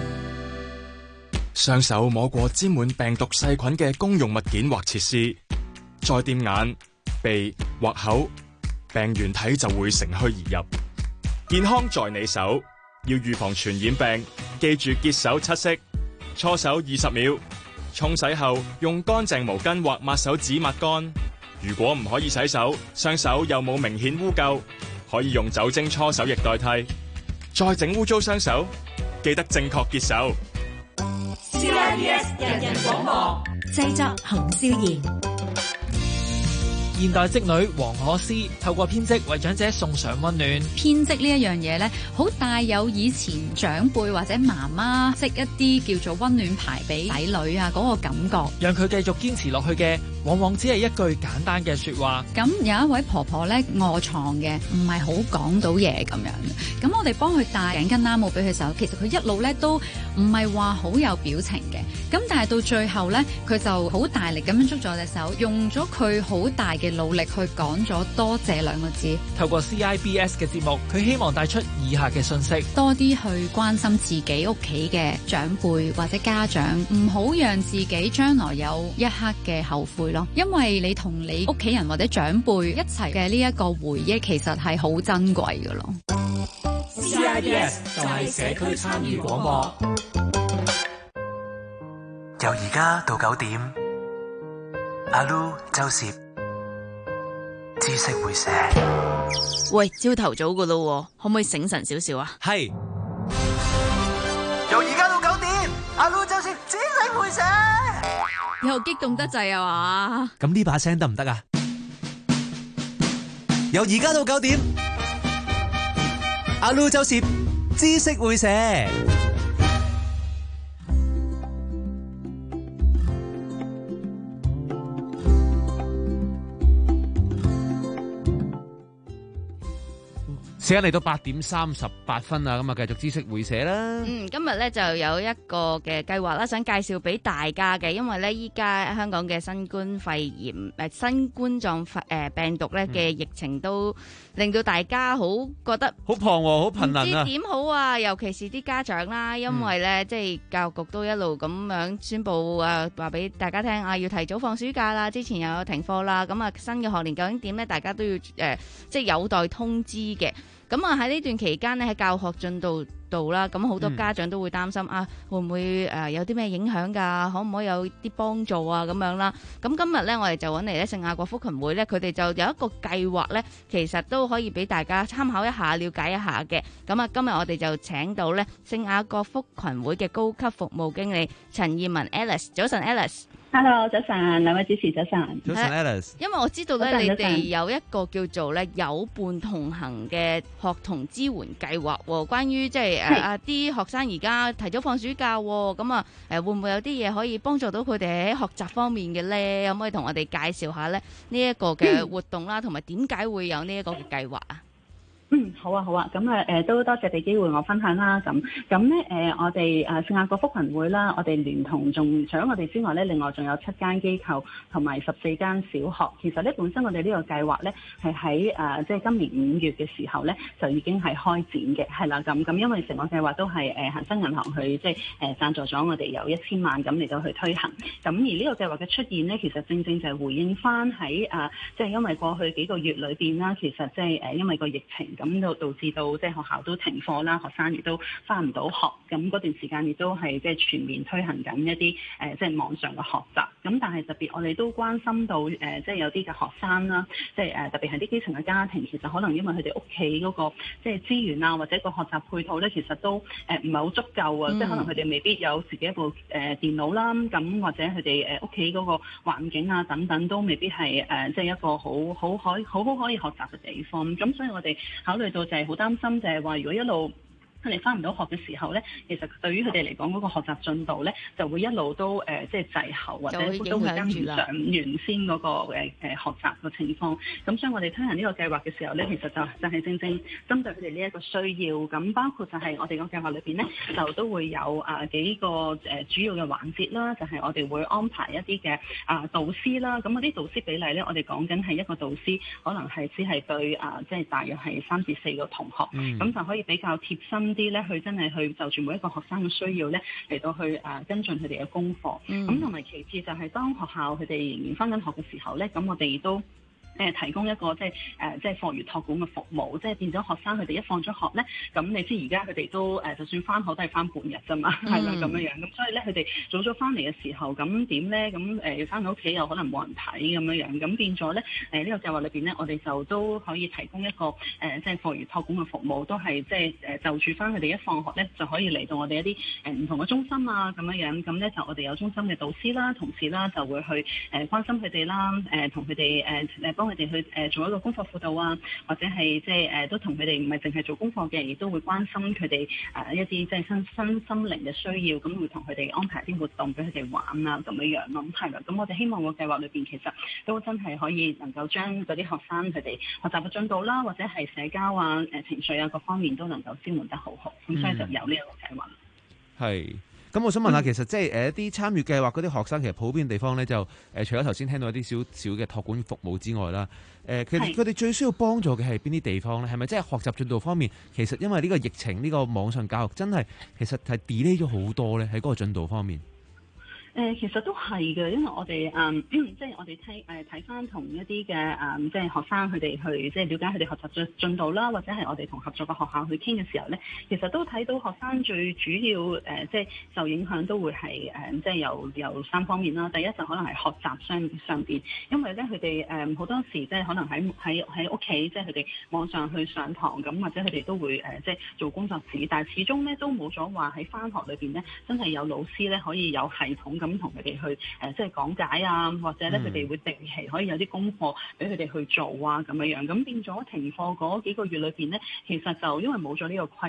Speaker 18: 雙手摸過沾滿病毒細菌嘅公用物件或設施，再掂眼、鼻或口，病原體就會乘虛而入。健康在你手，要預防傳染病，記住潔手七式，搓手二十秒，沖洗後用乾淨毛巾或抹手紙抹乾。如果唔可以洗手，雙手又冇明顯污垢，可以用酒精搓手液代替。再整污糟雙手，記得正確潔手。
Speaker 13: C I B S 人人廣播
Speaker 16: 製作洪少賢。
Speaker 19: 現代織女黃可詩透過編織為長者送上溫暖。
Speaker 9: 編織呢一樣嘢呢，好帶有以前長輩或者媽媽織一啲叫做溫暖牌俾仔女啊嗰個感覺，
Speaker 19: 讓佢繼續堅持落去嘅，往往只係一句簡單嘅說話。
Speaker 9: 咁有一位婆婆呢，臥床嘅，唔係好講到嘢咁樣。咁我哋幫佢戴頸巾拉帽俾佢手，其實佢一路呢都唔係話好有表情嘅。咁但係到最後呢，佢就好大力咁樣捉咗我隻手，用咗佢好大嘅努力去講咗多謝兩個字。
Speaker 19: 透過 C I B S 嘅節目，佢希望帶出以下嘅信息：
Speaker 9: 多啲去關心自己屋企嘅長輩或者家長，唔好讓自己將來有一刻嘅後悔咯。因為你同你屋企人或者長輩一齊嘅呢一個回憶，其實係好珍貴㗎咯。
Speaker 13: C I B S 就係社區參與廣播。
Speaker 20: 由而家到九點，阿 Lu 周攝知識會寫。
Speaker 21: 喂，朝頭早噶咯，可唔可以醒神少少啊？
Speaker 19: 係。
Speaker 20: 由而家到九點，阿 Lu 周攝知識會寫。
Speaker 21: 又激動得滯啊嘛？
Speaker 19: 咁呢把聲得唔得啊？由而家到九點，阿 Lu 周攝知識會寫。
Speaker 8: 時間嚟到八點三十八分啊，咁啊繼續知識會社啦。
Speaker 9: 嗯，今日咧就有一個嘅計劃啦，想介紹俾大家嘅，因為咧依家香港嘅新冠肺炎誒、呃、新冠狀肺誒病毒咧嘅疫情都令到大家好覺得
Speaker 8: 好彷徨、好頻能啊！
Speaker 9: 唔知點好啊，尤其是啲家長啦，因為咧、嗯、即係教育局都一路咁樣宣佈啊，話俾大家聽啊，要提早放暑假啦，之前又有停課啦，咁啊新嘅學年究竟點咧？大家都要誒、呃、即係有待通知嘅。咁啊喺呢段期間呢，喺教學進度度啦，咁好多家長都會擔心、嗯、啊，會唔會誒有啲咩影響㗎？可唔可以有啲幫助啊？咁樣啦。咁今日呢，我哋就揾嚟咧聖雅各福群會呢，佢哋就有一個計劃呢，其實都可以俾大家參考一下、了解一下嘅。咁啊，今日我哋就請到呢聖雅各福群會嘅高級服務經理陳燕文 Alice， 早晨 Alice。Hello，
Speaker 4: 早晨，兩位主持早晨。
Speaker 8: 早晨 Alice。
Speaker 9: 因為我知道咧，你哋有一個叫做咧友伴同行嘅學童支援計劃喎。關於即係誒啊啲學生而家提早放暑假，咁啊誒會唔會有啲嘢可以幫助到佢哋喺學習方面嘅咧？可唔可以同我哋介紹下咧呢一個嘅活動啦，同埋點解會有呢一個嘅計劃啊？
Speaker 4: 嗯，好啊，好啊，咁啊，誒都多謝俾機會我分享啦。咁咁咧，誒我哋誒聖雅各福群會啦，我哋聯同仲除咗我哋之外咧，另外仲有七間機構同埋十四間小學。其實咧，本身我哋呢個計劃咧係喺誒即係今年五月嘅時候咧就已經係開展嘅，係啦。咁咁因為成個計劃都係誒恒生銀行去即係誒贊助咗我哋有一千萬咁嚟到去推行。咁而呢個計劃嘅出現咧，其實正正就係回應翻喺誒即係因為過去幾個月裏邊啦，其實即係誒因為個疫情。咁就導致到即係學校都停課啦，學生亦都返唔到學，咁嗰段時間亦都係即係全面推行緊一啲誒即係網上嘅學習。咁但係特別我哋都關心到誒即係有啲嘅學生啦，即係誒特別係啲基層嘅家庭，其實可能因為佢哋屋企嗰個即係資源啊，或者個學習配套咧，其實都誒唔係好足夠啊，嗯、即係可能佢哋未必有自己一部誒電腦啦，咁或者佢哋誒屋企嗰個環境啊等等都未必係誒即係一個好好可好好可以學習嘅地方。咁所以我哋考慮到就係好擔心，就係話如果一路佢哋返唔到學嘅時候咧，其實對於佢哋嚟講嗰個學習進度咧，就會一路都誒、呃、即係滯後，或者都會跟唔上原先嗰、那個誒誒、呃、學習嘅情況。咁所以我哋推行呢個計劃嘅時候咧，其實就就係正正針對佢哋呢一個需要。咁包括就係我哋個計劃裏邊咧，就都會有啊幾個誒主要嘅環節啦，就係、是、我哋會安排一啲嘅啊導師啦。咁嗰啲導師比例咧，我哋講緊係一個導師可能係只係對啊即係大約係三至四個同學，咁、嗯、就可以比較貼身啲咧，去真係去就住每一個學生嘅需要咧，嚟到去誒跟進佢哋嘅功課。咁同埋其次就係當學校佢哋仍然返緊學嘅時候咧，咁我哋亦都誒提供一個即係誒即係課餘託管嘅服務，即係變咗學生佢哋一放咗學咧，咁你知而家佢哋都誒就算返學都係返半日啫嘛，係啦咁樣樣。咁所以咧佢哋早咗返嚟嘅時候，咁點咧？咁誒返到屋企又可能冇人睇咁樣樣，咁變咗咧誒呢個計劃裏邊咧，我哋就都可以提供一個誒即係課餘託管嘅服務，都係即係誒就住返佢哋一放學咧就可以嚟到我哋一啲誒唔同嘅中心啊咁樣樣。咁咧就我哋有中心嘅導師啦、同事啦，就會去誒關心佢哋啦，誒同佢哋誒誒幫佢哋去誒做一個功課輔導啊，或者係即係誒都同佢哋唔係淨係做功課嘅，亦都會關心佢哋誒一啲即係身身心靈嘅需要，咁會同佢哋安排啲活動俾佢哋玩啊咁樣樣咯，係啦。咁我哋希望個計劃裏邊其實都真係可以能夠將嗰啲學生佢哋學習嘅進度啦，或者係社交啊、誒情緒啊各方面都能夠支援得好好，咁所以就有呢一個計劃。
Speaker 8: 係。咁我想問下，其實即係誒一啲參與計劃嗰啲學生，其實普遍地方咧就誒、呃，除咗頭先聽到一啲少少嘅託管服務之外啦，誒、呃，其實佢哋最需要幫助嘅係邊啲地方咧？係咪即係學習進度方面？其實因為呢個疫情，呢、呢個網上教育真係其實係 delay 咗好多咧，喺嗰個進度方面。
Speaker 4: 誒、呃、其實都係嘅，因為我哋誒、嗯、即係我哋睇誒睇翻同一啲嘅誒即係學生佢哋去即係了解佢哋學習進進度啦，或者係我哋同合作嘅學校去傾嘅時候咧，其實都睇到學生最主要誒、呃、即係受影響都會係誒、呃、即係有有三方面啦。第一就可能係學習上上邊，因為咧佢哋誒好多時即係可能喺喺喺屋企即係佢哋網上去上堂咁，或者佢哋都會誒、呃、即係做工作紙，但係始終咧都冇咗話喺翻學裏邊咧真係有老師咧可以有系統咁。咁同佢哋去誒、呃，即係講解啊，或者咧佢哋會定期可以有啲功課俾佢哋去做啊，咁樣樣，咁變咗停課嗰幾個月裏邊咧，其實就因為冇咗呢個規律。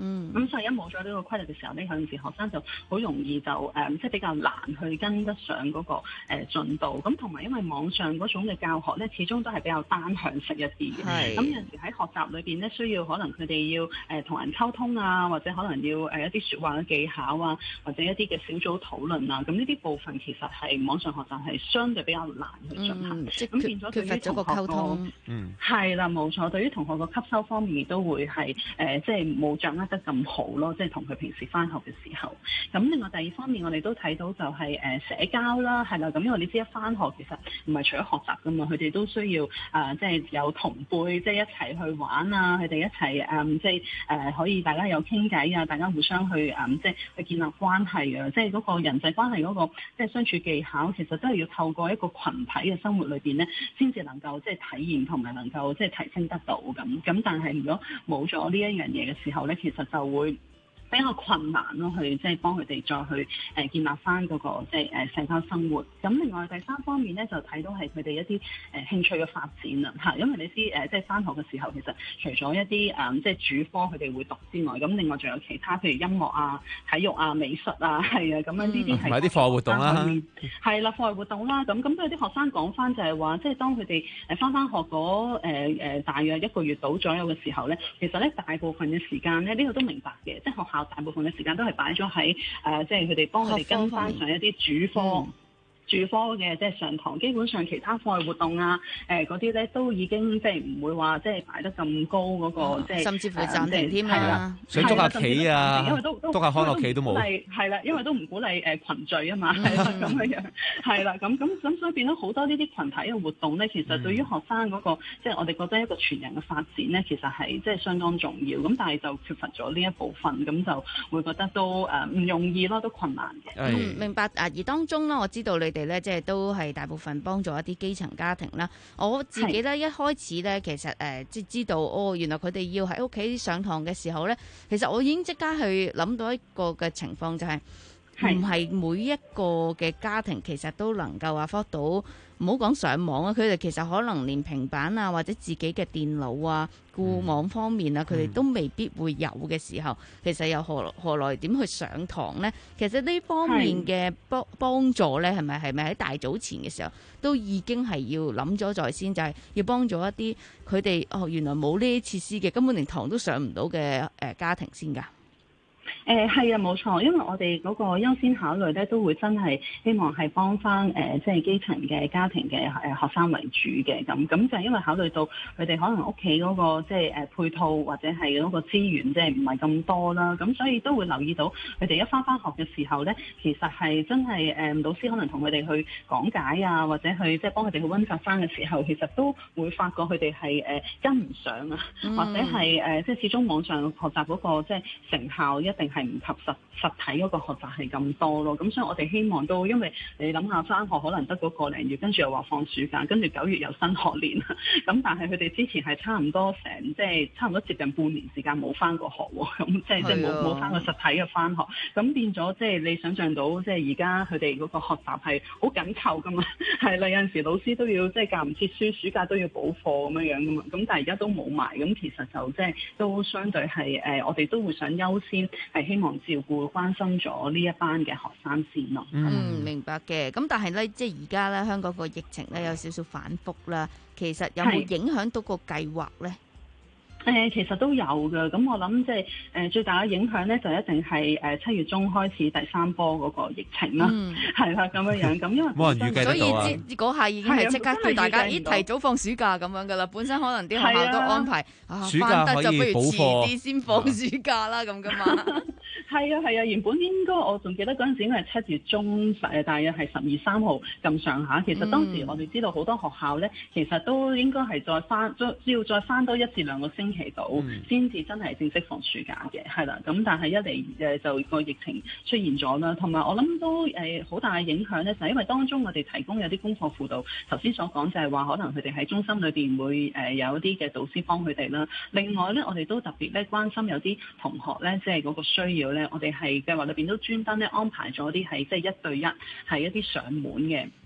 Speaker 9: 嗯，
Speaker 4: 咁所以一冇咗呢個規律嘅時候咧，有陣時學生就好容易就誒、呃，即係比較難去跟得上嗰、那個誒、呃、進度。咁同埋因為網上嗰種嘅教學咧，始終都係比較單向式一啲嘅。
Speaker 9: 係。
Speaker 4: 咁有陣時喺學習裏邊咧，需要可能佢哋要誒同、呃、人溝通啊，或者可能要誒、呃、一啲説話嘅技巧啊，或者一啲嘅小組討論啊。咁呢啲部分其實係網上學習係相對比較難去進行。咁、嗯、變咗對於同學個溝通，嗯，係啦，冇錯。對於同學個吸收方面，亦都會係誒、呃，即係冇掌握得咁好咯。即係同佢平時返學嘅時候。咁另外第二方面，我哋都睇到就係、是、誒、呃、社交啦，係啦。咁因為你知一返學其實唔係除咗學習㗎嘛，佢哋都需要啊、呃，即係有同輩，即係一齊去玩啊，佢哋一齊誒、呃，即係誒、呃、可以大家有傾偈啊，大家互相去誒、呃，即係去建立關係啊，即係嗰個人際關係嗰、那個即係相處技巧，其實都係要透過一個群體嘅生活裏邊咧，先至能夠即係體驗同埋能夠即係提升得到咁。咁但係如果冇咗呢一樣嘢嘅時候咧，其實就會比較困難咯，去即係幫佢哋再去誒建立翻嗰個即係誒社交生活。咁另外第三方面咧，就睇到係佢哋一啲誒興趣嘅發展啦嚇。因為你知誒即係翻學嘅時候，其實除咗一啲誒即係主科佢哋會讀之外，咁另外仲有其他譬如音樂啊、體育啊、美術啊，係啊，咁樣呢啲係
Speaker 8: 埋啲課外活動啦，
Speaker 4: 係啦，課外活動啦。咁咁都有啲學生講翻就係話，即係當佢哋誒翻翻學嗰誒誒大約一個月到左右嘅時候咧，其實咧大部分嘅時間咧，呢個都明白嘅，即係學校大部分嘅時間都係擺咗喺誒，即係佢哋幫佢哋跟翻上一啲主科。嗯主科嘅即係上堂，基本上其他課外活動啊，誒嗰啲咧都已經即係唔會話即係擺得咁高嗰、那個，哦、即係
Speaker 9: 甚至乎暫停添啦。
Speaker 8: 想捉下棋啊，
Speaker 4: 因為都都
Speaker 8: 捉下康樂棋都冇。
Speaker 4: 係啦，因為都唔鼓勵誒羣聚啊嘛，係啦咁樣樣，係啦咁咁咁，所以變咗好多呢啲群體嘅活動咧，其實對於學生嗰、那個即係、嗯、我哋覺得一個全人嘅發展咧，其實係即係相當重要。咁但係就缺乏咗呢一部分，咁就會覺得都誒唔容易咯，都困難嘅。
Speaker 9: 嗯，明白啊。而當中咧，我知道你哋咧即係都係大部分幫助一啲基層家庭啦。我自己咧一開始咧，其實誒即係知道哦，原來佢哋要喺屋企上堂嘅時候咧，其實我已經即刻去諗到一個嘅情況，就係唔係每一個嘅家庭其實都能夠 afford 到，唔好講上網啊，佢哋其實可能連平板啊或者自己嘅電腦啊固網方面啊，佢哋都未必會有嘅時候，其實又何何來點去上堂呢？其實呢方面嘅幫幫助呢，係咪係咪喺大早前嘅時候都已經係要諗咗在先，就係、是、要幫助一啲佢哋哦原來冇呢啲設施嘅，根本連堂都上唔到嘅誒家庭先㗎。
Speaker 4: 誒係啊，冇錯，因為我哋嗰個優先考慮咧，都會真係希望係幫翻誒即係基層嘅家庭嘅誒學生為主嘅咁，咁就係因為考慮到佢哋可能屋企嗰個即係誒配套或者係嗰個資源即係唔係咁多啦，咁所以都會留意到佢哋一翻翻學嘅時候咧，其實係真係誒老師可能同佢哋去講解啊，或者去即係幫佢哋去溫習翻嘅時候，其實都會發覺佢哋係誒跟唔上啊，嗯、或者係誒即係始終網上學習嗰個即係成效一定係唔及實實體嗰個學習係咁多咯，咁所以我哋希望都，因為你諗下返學可能得嗰個零月，跟住又話放暑假，跟住九月有新學年，咁但係佢哋之前係差唔多成即係差唔多接近半年時間冇返過學喎，咁即係即係冇冇返過實體嘅返學，咁變咗即係你想象到即係而家佢哋嗰個學習係好緊湊㗎嘛，係啦，有陣時老師都要即係教唔切書，暑假都要補課咁樣樣㗎嘛，咁但係而家都冇埋，咁其實就即係都相對係誒，我哋都會想優先係希望照顧關心咗呢一班嘅學生先咯。
Speaker 9: 嗯，明白嘅。咁但係咧，即係而家咧，香港個疫情咧有少少反覆啦。其實有冇影響到個計劃咧？
Speaker 4: 誒、呃、其實都有嘅，咁我諗即係誒最大嘅影響咧，就一定係誒七月中開始第三波嗰個疫情啦，係啦咁樣樣。咁因為
Speaker 8: 冇人預計得到啊，
Speaker 9: 所以嗰下已經係即刻叫大家咦提早放暑假咁樣噶啦。本身可能啲學校都安排啊翻得就不如遲啲先放暑假啦咁噶嘛。
Speaker 4: 係啊係啊，原本應該我仲記得嗰陣時應該係七月中誒，大約係十二三號咁上下。其實當時我哋知道好多學校咧，其實都應該係再翻，只要再翻多一至兩個星期到，先至真係正式放暑假嘅，係啦。咁但係一嚟誒就個疫情出現咗啦，同埋我諗都誒好大嘅影響咧，就係因為當中我哋提供有啲功課輔導，頭先所講就係話可能佢哋喺中心裏邊會誒有一啲嘅導師幫佢哋啦。另外咧，我哋都特別咧關心有啲同學咧，即係嗰個需要咧，我哋係計劃裏邊都專登咧安排咗啲係即係一對一係一啲上門嘅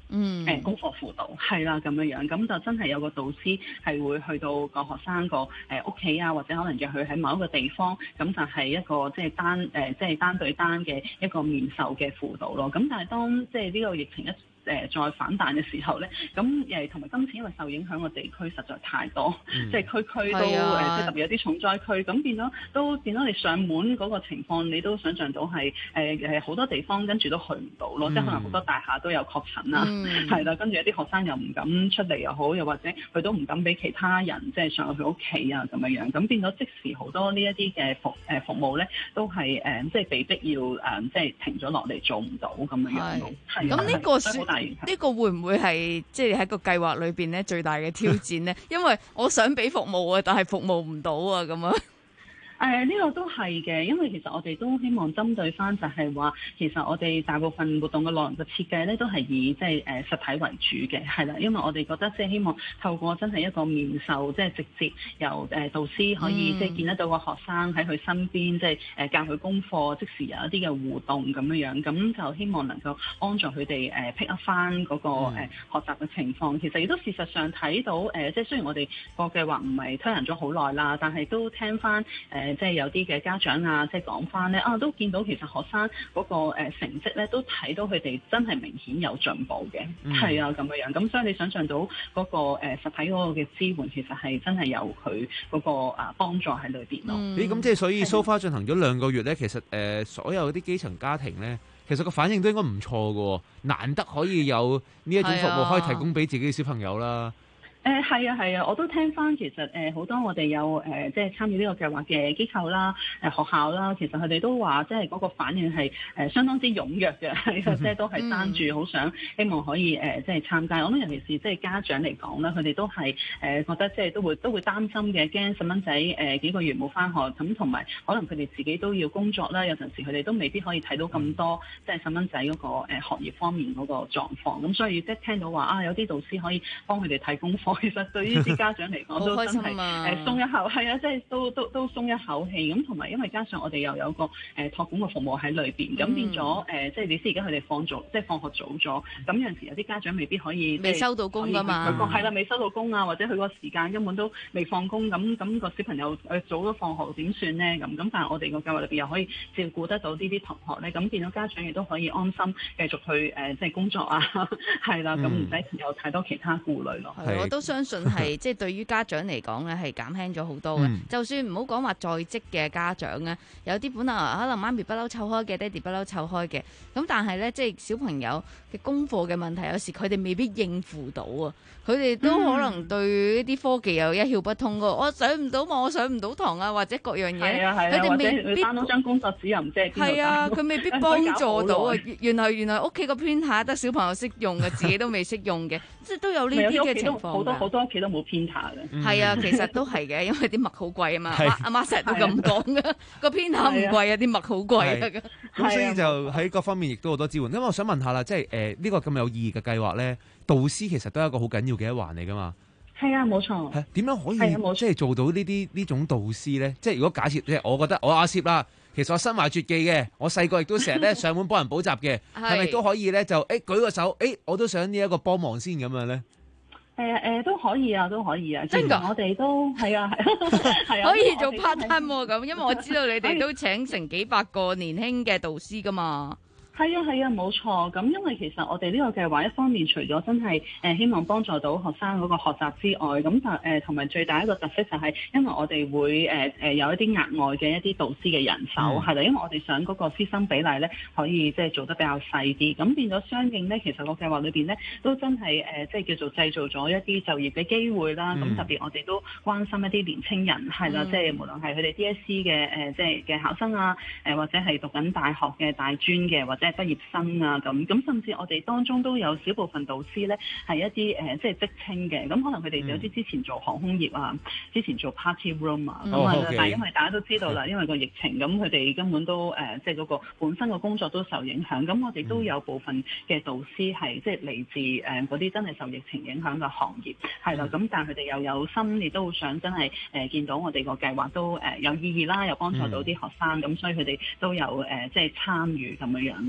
Speaker 9: 嗯
Speaker 4: 誒功課輔導係啦咁樣樣，咁就真係有個導師係會去到個學生個誒屋企啊，或者可能約佢喺某一個地方，咁就係一個即係單誒即係單對單嘅一個面授嘅輔導咯。咁但係當即係呢個疫情一誒再反彈嘅時候咧，咁誒同埋今次因為受影響嘅地區實在太多，嗯、即係區區都誒，即係、啊、特別有啲重災區，咁變咗都變咗你上門嗰個情況，你都想象到係誒誒好多地方跟住都去唔到咯，嗯、即係可能好多大廈都有確診啦，係啦、嗯，跟住有啲學生又唔敢出嚟又好，又或者佢都唔敢俾其他人即係上去佢屋企啊咁樣樣，咁變咗即時好多呢一啲嘅服誒服務咧，都係誒即係被逼要誒即係停咗落嚟做唔到咁樣樣咯。係
Speaker 9: 咁呢個算呢個會唔會係即係喺個計劃裏邊咧最大嘅挑戰咧？因為我想俾服務啊，但係服務唔到啊，咁樣。
Speaker 4: 誒呢個都係嘅，因為其實我哋都希望針對翻就係話，其實我哋大部分活動嘅內容嘅設計咧，都係以即係誒實體為主嘅，係啦，因為我哋覺得即係希望透過真係一個面授，即係直接由誒導師可以即係見得到個學生喺佢身邊，即係誒教佢功課，即時有一啲嘅互動咁樣樣，咁就希望能夠幫助佢哋誒 pick up 翻嗰個誒學習嘅情況。其實亦都事實上睇到誒，即係雖然我哋個計劃唔係推行咗好耐啦，但係都聽翻誒。即係有啲嘅家長啊，即係講翻咧啊，都見到其實學生嗰個誒成績咧，都睇到佢哋真係明顯有進步嘅，係、嗯、啊咁樣樣。咁所以你想象到嗰個誒實體嗰個嘅支援，其實係真係有佢嗰個啊幫助喺裏邊咯。
Speaker 8: 咦、嗯？咁即係所以 so far 進行咗兩個月咧，其實誒、呃、所有啲基層家庭咧，其實個反應都應該唔錯㗎喎，難得可以有呢一種服務可以提供俾自己嘅小朋友啦。
Speaker 4: 誒係啊係啊，我都聽翻其實誒好、呃、多我哋有誒、呃、即係參與呢個計劃嘅機構啦、誒、呃、學校啦，其實佢哋都話即係嗰個反應係誒、呃、相當之踴躍嘅，係啊，即係都係爭住好想希望可以誒、呃、即係參加。我諗尤其是即係家長嚟講咧，佢哋都係誒、呃、覺得即係都會都會擔心嘅，驚細蚊仔誒幾個月冇翻學，咁同埋可能佢哋自己都要工作啦，有陣時佢哋都未必可以睇到咁多即係細蚊仔嗰個誒學業方面嗰個狀況。咁所以即係聽到話啊，有啲導師可以幫佢哋睇功課。其實對於啲家長嚟講都真係誒鬆一口，係啊，即係都都都鬆一口氣咁。同埋因為加上我哋又有個誒託管嘅服務喺裏邊，咁、嗯、變咗誒、呃，即係你知而家佢哋放早，即係放學早咗，咁有陣時有啲家長未必可以
Speaker 9: 未收到工㗎嘛，
Speaker 4: 係啦，未收到工啊，或者佢個時間根本都未放工，咁咁、個小朋友誒早咗放學點算咧？咁咁，但係我哋個計劃裏邊又可以照顧得到呢啲同學咧，咁變咗家長亦都可以安心繼續去誒、呃、即係工作啊，係啦，咁唔使有太多其他顧慮咯。
Speaker 9: 我都相信。係即係對於家長嚟講咧，係減輕咗好多嘅。嗯、就算唔好講話在職嘅家長咧，有啲本來可能媽咪不嬲湊開嘅，爹哋不嬲湊開嘅。咁但係咧，即係小朋友嘅功課嘅問題，有時佢哋未必應付到啊。佢哋都可能對一啲科技又一竅不通㗎。我上唔到網，我上唔到堂啊，或者各樣嘢。佢哋、啊、未必單到張工作紙又唔知係邊度。係啊，佢未必幫助到啊。原來原來屋企個 printer 得小朋友識用嘅，自己都未識用嘅，即係都有呢啲嘅情況。
Speaker 4: 好多好多屋企都冇 printer 嘅。
Speaker 9: 係啊，其實都係嘅，因為啲墨好貴啊嘛。阿媽成日都咁講嘅，個 printer 唔貴啊，啲墨好貴啊。
Speaker 8: 咁所以就喺各方面亦都好多支援。咁我想問下啦，即係誒呢個咁有意義嘅計劃咧，導師其實都係一個好緊要嘅一環嚟噶嘛。
Speaker 4: 係啊，冇錯。
Speaker 8: 係點樣可以即係做到呢啲呢種導師咧？即係如果假設即係我覺得我阿攝啦，其實我身懷絕技嘅，我細個亦都成日咧上門幫人補習嘅，係咪都可以咧？就誒舉個手，誒我都想呢一個幫忙先咁樣咧。
Speaker 4: 誒誒、呃、都可以啊，都可以啊。真㗎，我哋都係啊，係啊，
Speaker 9: 可以做 part time 喎咁，因為我知道你哋都請成幾百個年輕嘅導師㗎嘛。
Speaker 4: 係啊係啊，冇錯。咁因為其實我哋呢個計劃一方面除咗真係誒希望幫助到學生嗰個學習之外，咁但誒同埋最大一個特色就係因為我哋會誒誒、呃、有一啲額外嘅一啲導師嘅人手係啦、嗯，因為我哋想嗰個師生比例咧可以即係做得比較細啲，咁變咗相應咧，其實個計劃裏邊咧都真係誒、呃、即係叫做製造咗一啲就業嘅機會啦。咁、嗯、特別我哋都關心一啲年青人係啦，即係無論係佢哋 D S E 嘅誒即係嘅考生啊，誒或者係讀緊大學嘅大專嘅或者即係畢業生啊，咁咁甚至我哋當中都有少部分導師咧係一啲誒、呃、即係職稱嘅，咁可能佢哋有啲之前做航空業啊，嗯、之前做 party room 啊，咁啊、嗯，但係因為大家都知道啦，因為個疫情，咁佢哋根本都誒、呃、即係嗰個本身個工作都受影響，咁我哋都有部分嘅導師係即係嚟自誒嗰啲真係受疫情影響嘅行業，係啦，咁、嗯、但係佢哋又有心，亦都想真係誒、呃、見到我哋個計劃都誒有意義啦，又幫助到啲學生，咁、嗯、所以佢哋都有誒、呃、即係參與咁樣樣咯。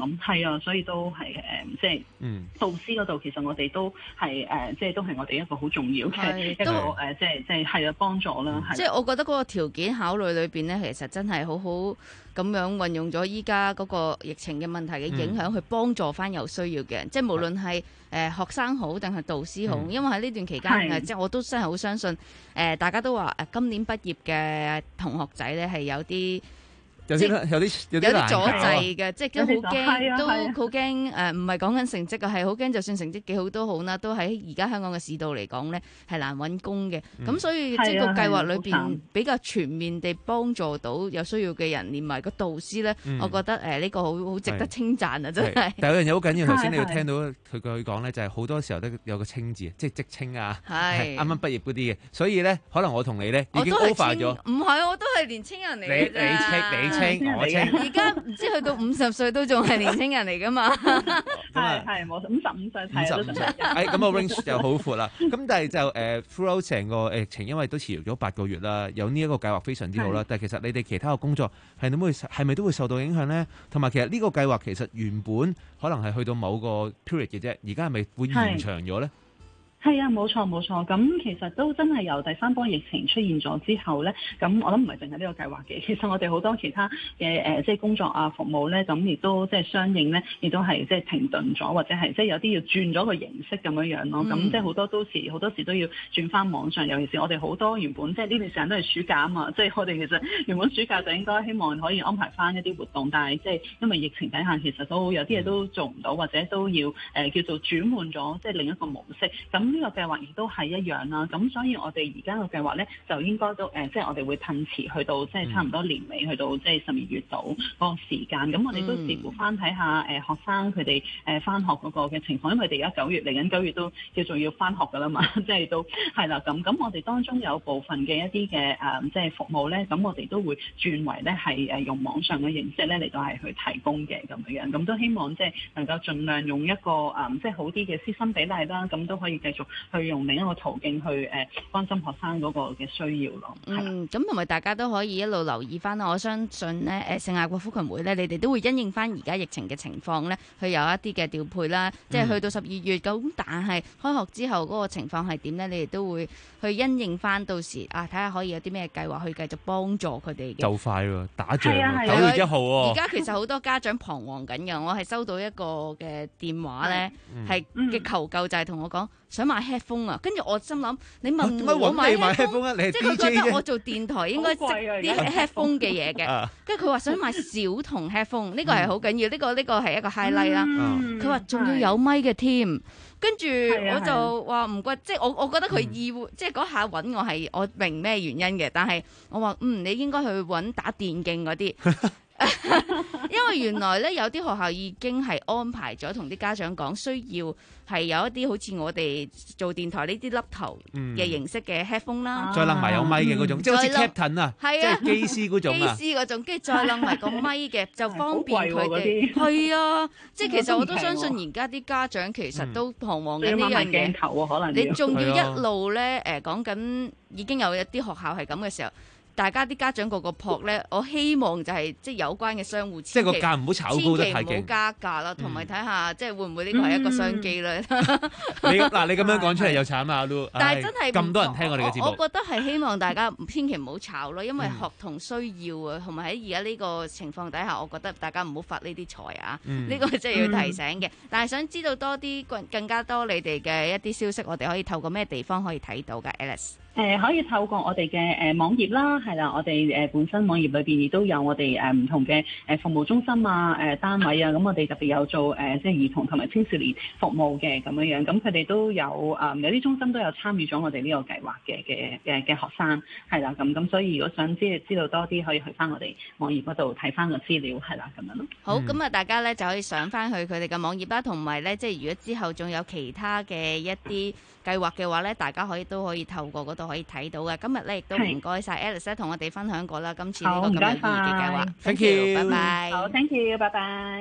Speaker 4: 咁係啊，所以都係誒，即係導師嗰度，其實我哋都係誒，即係都係我哋一個好重要嘅一個誒，即係即係係啊幫助啦。
Speaker 9: 即係我覺得嗰個條件考慮裏邊咧，其實真係好好咁樣運用咗依家嗰個疫情嘅問題嘅影響，去幫助翻有需要嘅人。即係無論係誒學生好定係導師好，因為喺呢段期間誒，即係我都真係好相信誒，大家都話誒今年畢業嘅同學仔咧係有啲。
Speaker 8: 有啲有啲有啲
Speaker 9: 阻滯嘅，即係都好驚，都好驚誒，唔係講緊成績啊，係好驚，就算成績幾好都好啦，都喺而家香港嘅市道嚟講咧，係難揾工嘅。咁、嗯、所以即係個計劃裏邊比較全面地幫助到有需要嘅人，連埋個導師咧，嗯、我覺得誒呢、呃這個好好值得稱讚啊！真係。但有樣嘢好緊要，頭先你要聽到佢佢講咧，就係好多時候都有個稱字，即係職稱啊，係啱啱畢業嗰啲嘅，所以咧可能我同你咧已經 over 咗。唔係，我都係年青人嚟嘅啫。你你我而家唔知去到五十歲都仲係年輕人嚟噶嘛？
Speaker 4: 係係冇五十五歲睇都得。
Speaker 8: 誒咁個 range 就好闊啦。咁但係就誒、uh, throughout 成個疫情，因為都持續咗八個月啦，有呢一個計劃非常之好啦。但係其實你哋其他嘅工作係點會係咪都會受到影響咧？同埋其實呢個計劃其實原本可能係去到某個 period 嘅啫，而家係咪會延長咗咧？
Speaker 4: 係啊，冇錯冇錯，咁其實都真係由第三波疫情出現咗之後咧，咁我諗唔係淨係呢個計劃嘅，其實我哋好多其他嘅誒、呃，即係工作啊服務咧，咁亦都即係相應咧，亦都係即係停頓咗，或者係即係有啲要轉咗個形式咁樣樣咯。咁、嗯、即係好多都時好多時都要轉翻網上，尤其是我哋好多原本即係呢段時間都係暑假啊嘛，即係我哋其實原本暑假就應該希望可以安排翻一啲活動，但係即係因為疫情底下，其實都有啲嘢都做唔到，或者都要誒、呃、叫做轉換咗即係另一個模式。咁呢個計劃亦都係一樣啦，咁所以我哋而家個計劃咧就應該都誒、呃，即係我哋會褪遲去到即係差唔多年尾，去到即係十二月度嗰個時間。咁我哋都視乎翻睇下誒學生佢哋誒翻學嗰個嘅情況，因為佢哋而家九月嚟緊九月都叫做要翻學噶啦嘛，即係都係啦咁。咁我哋當中有部分嘅一啲嘅誒即係服務咧，咁我哋都會轉為咧係誒用網上嘅形式咧嚟到係去提供嘅咁樣。咁都希望即係能夠盡量用一個誒、嗯、即係好啲嘅師生比例啦，咁都可以繼續去。用另一個途徑去誒關心學生嗰個嘅需要咯。
Speaker 9: 嗯，咁同埋大家都可以一路留意翻啦。我相信咧誒聖雅各福群會咧，你哋都會因應翻而家疫情嘅情況咧，去有一啲嘅調配啦。即係去到十二月咁，但係開學之後嗰個情況係點咧？你哋都會去因應翻，到時啊睇下可以有啲咩計劃去繼續幫助佢哋嘅。就快喎，打仗喎，九月一號喎。而家其實好多家長彷徨緊嘅，我係收到一個嘅電話咧，係嘅求救就係同我講。想買 headphone 啊，跟住我心諗，你問我買 headphone 啊，即係佢覺得我做電台應該識啲 headphone 嘅嘢嘅，跟住佢話想買小童 headphone，呢個係好緊要，呢、呢個呢、呢個係一個 highlight 啦。佢話仲要有咪嘅添，跟住我就話唔貴，即係我我覺得佢意會，即係嗰下揾我係我明咩原因嘅，但係我話嗯，你應該去揾打電競嗰啲。因為原來咧有啲學校已經係安排咗同啲家長講，需要係有一啲好似我哋做電台呢啲粒頭嘅形式嘅 headphone 啦，再擸埋有咪嘅嗰種，即係好似 captain 啊，即係機師嗰種啊，機師嗰種，跟住再擸埋個咪嘅，就方便佢哋。係啊，即係其實我都相信而家啲家長其實都彷徨緊呢樣嘢。你仲要一路咧誒講緊，已經有一啲學校係咁嘅時候。大家啲家長個個撲咧，我希望就係即係有關嘅商戶，即係個價唔好炒高得太勁，千祈唔好加價啦，同埋睇下即係會唔會呢個係一個商機咧？你嗱你咁樣講出嚟又慘啊都，但係真係咁多人聽我哋嘅節目，我覺得係希望大家千祈唔好炒咯，因為學童需要啊，同埋喺而家呢個情況底下，我覺得大家唔好發呢啲財啊，呢個真係要提醒嘅。但係想知道多啲更更加多你哋嘅一啲消息，我哋可以透過咩地方可以睇到㗎 Alice？
Speaker 4: 誒、呃、可以透過我哋嘅誒網頁啦，係啦，我哋誒、呃、本身網頁裏邊亦都有我哋誒唔同嘅誒服務中心啊、誒、呃、單位啊，咁我哋特別有做誒、呃、即係兒童同埋青少年服務嘅咁樣樣，咁佢哋都有誒、呃、有啲中心都有參與咗我哋呢個計劃嘅嘅嘅嘅學生，係啦，咁咁所以如果想知知道多啲，可以去翻我哋網頁嗰度睇翻個資料，係啦咁樣咯。
Speaker 9: 好，咁啊大家咧就可以上翻去佢哋嘅網頁啦，同埋咧即係如果之後仲有其他嘅一啲計劃嘅話咧，大家可以都可以透過嗰度可以睇到嘅。今日咧亦都唔該晒 Alice 同我哋分享過啦，今次呢個咁有意義嘅計劃。Thank you，拜拜。
Speaker 4: 好 ，Thank you，拜拜。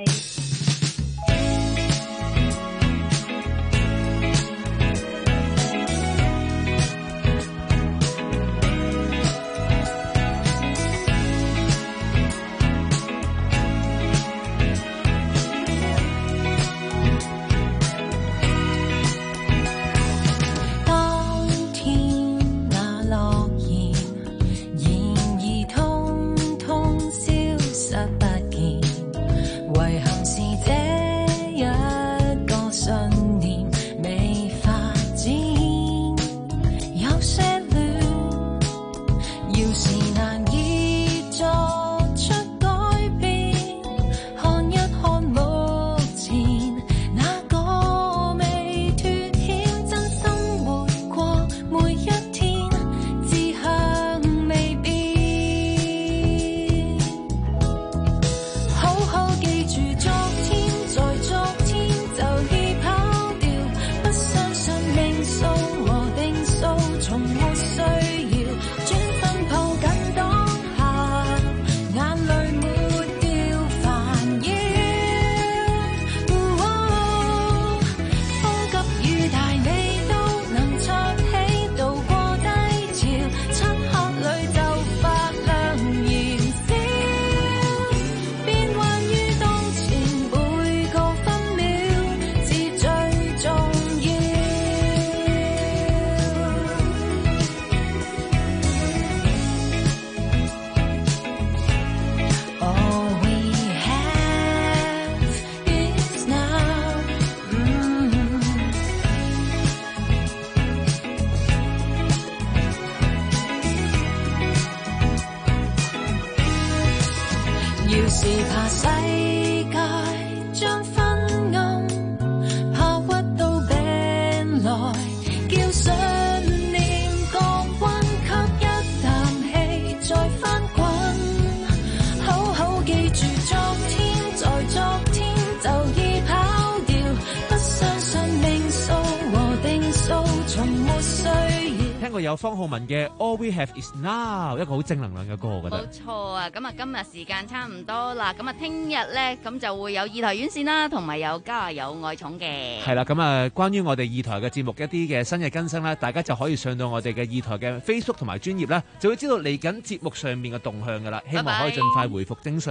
Speaker 6: 要是怕世界將昏暗，怕屈到病來，叫信念降溫，吸一啖氣再翻滾。好好記住昨天，在昨天就已跑掉，不相信命數和定數，從沒需要。
Speaker 8: 聽過有方浩文嘅 All We Have Is Now， 一個好正能量嘅歌，我覺得。
Speaker 9: 冇錯啊！咁啊，今日時間差唔多啦，咁啊，聽日咧咁就會有二台院線啦，同埋有家有愛寵嘅。
Speaker 8: 係啦，咁啊，關於我哋二台嘅節目一啲嘅新嘅更新啦，大家就可以上到我哋嘅二台嘅 Facebook 同埋專頁啦，就會知道嚟緊節目上面嘅動向噶啦。希望可以盡快回復正常。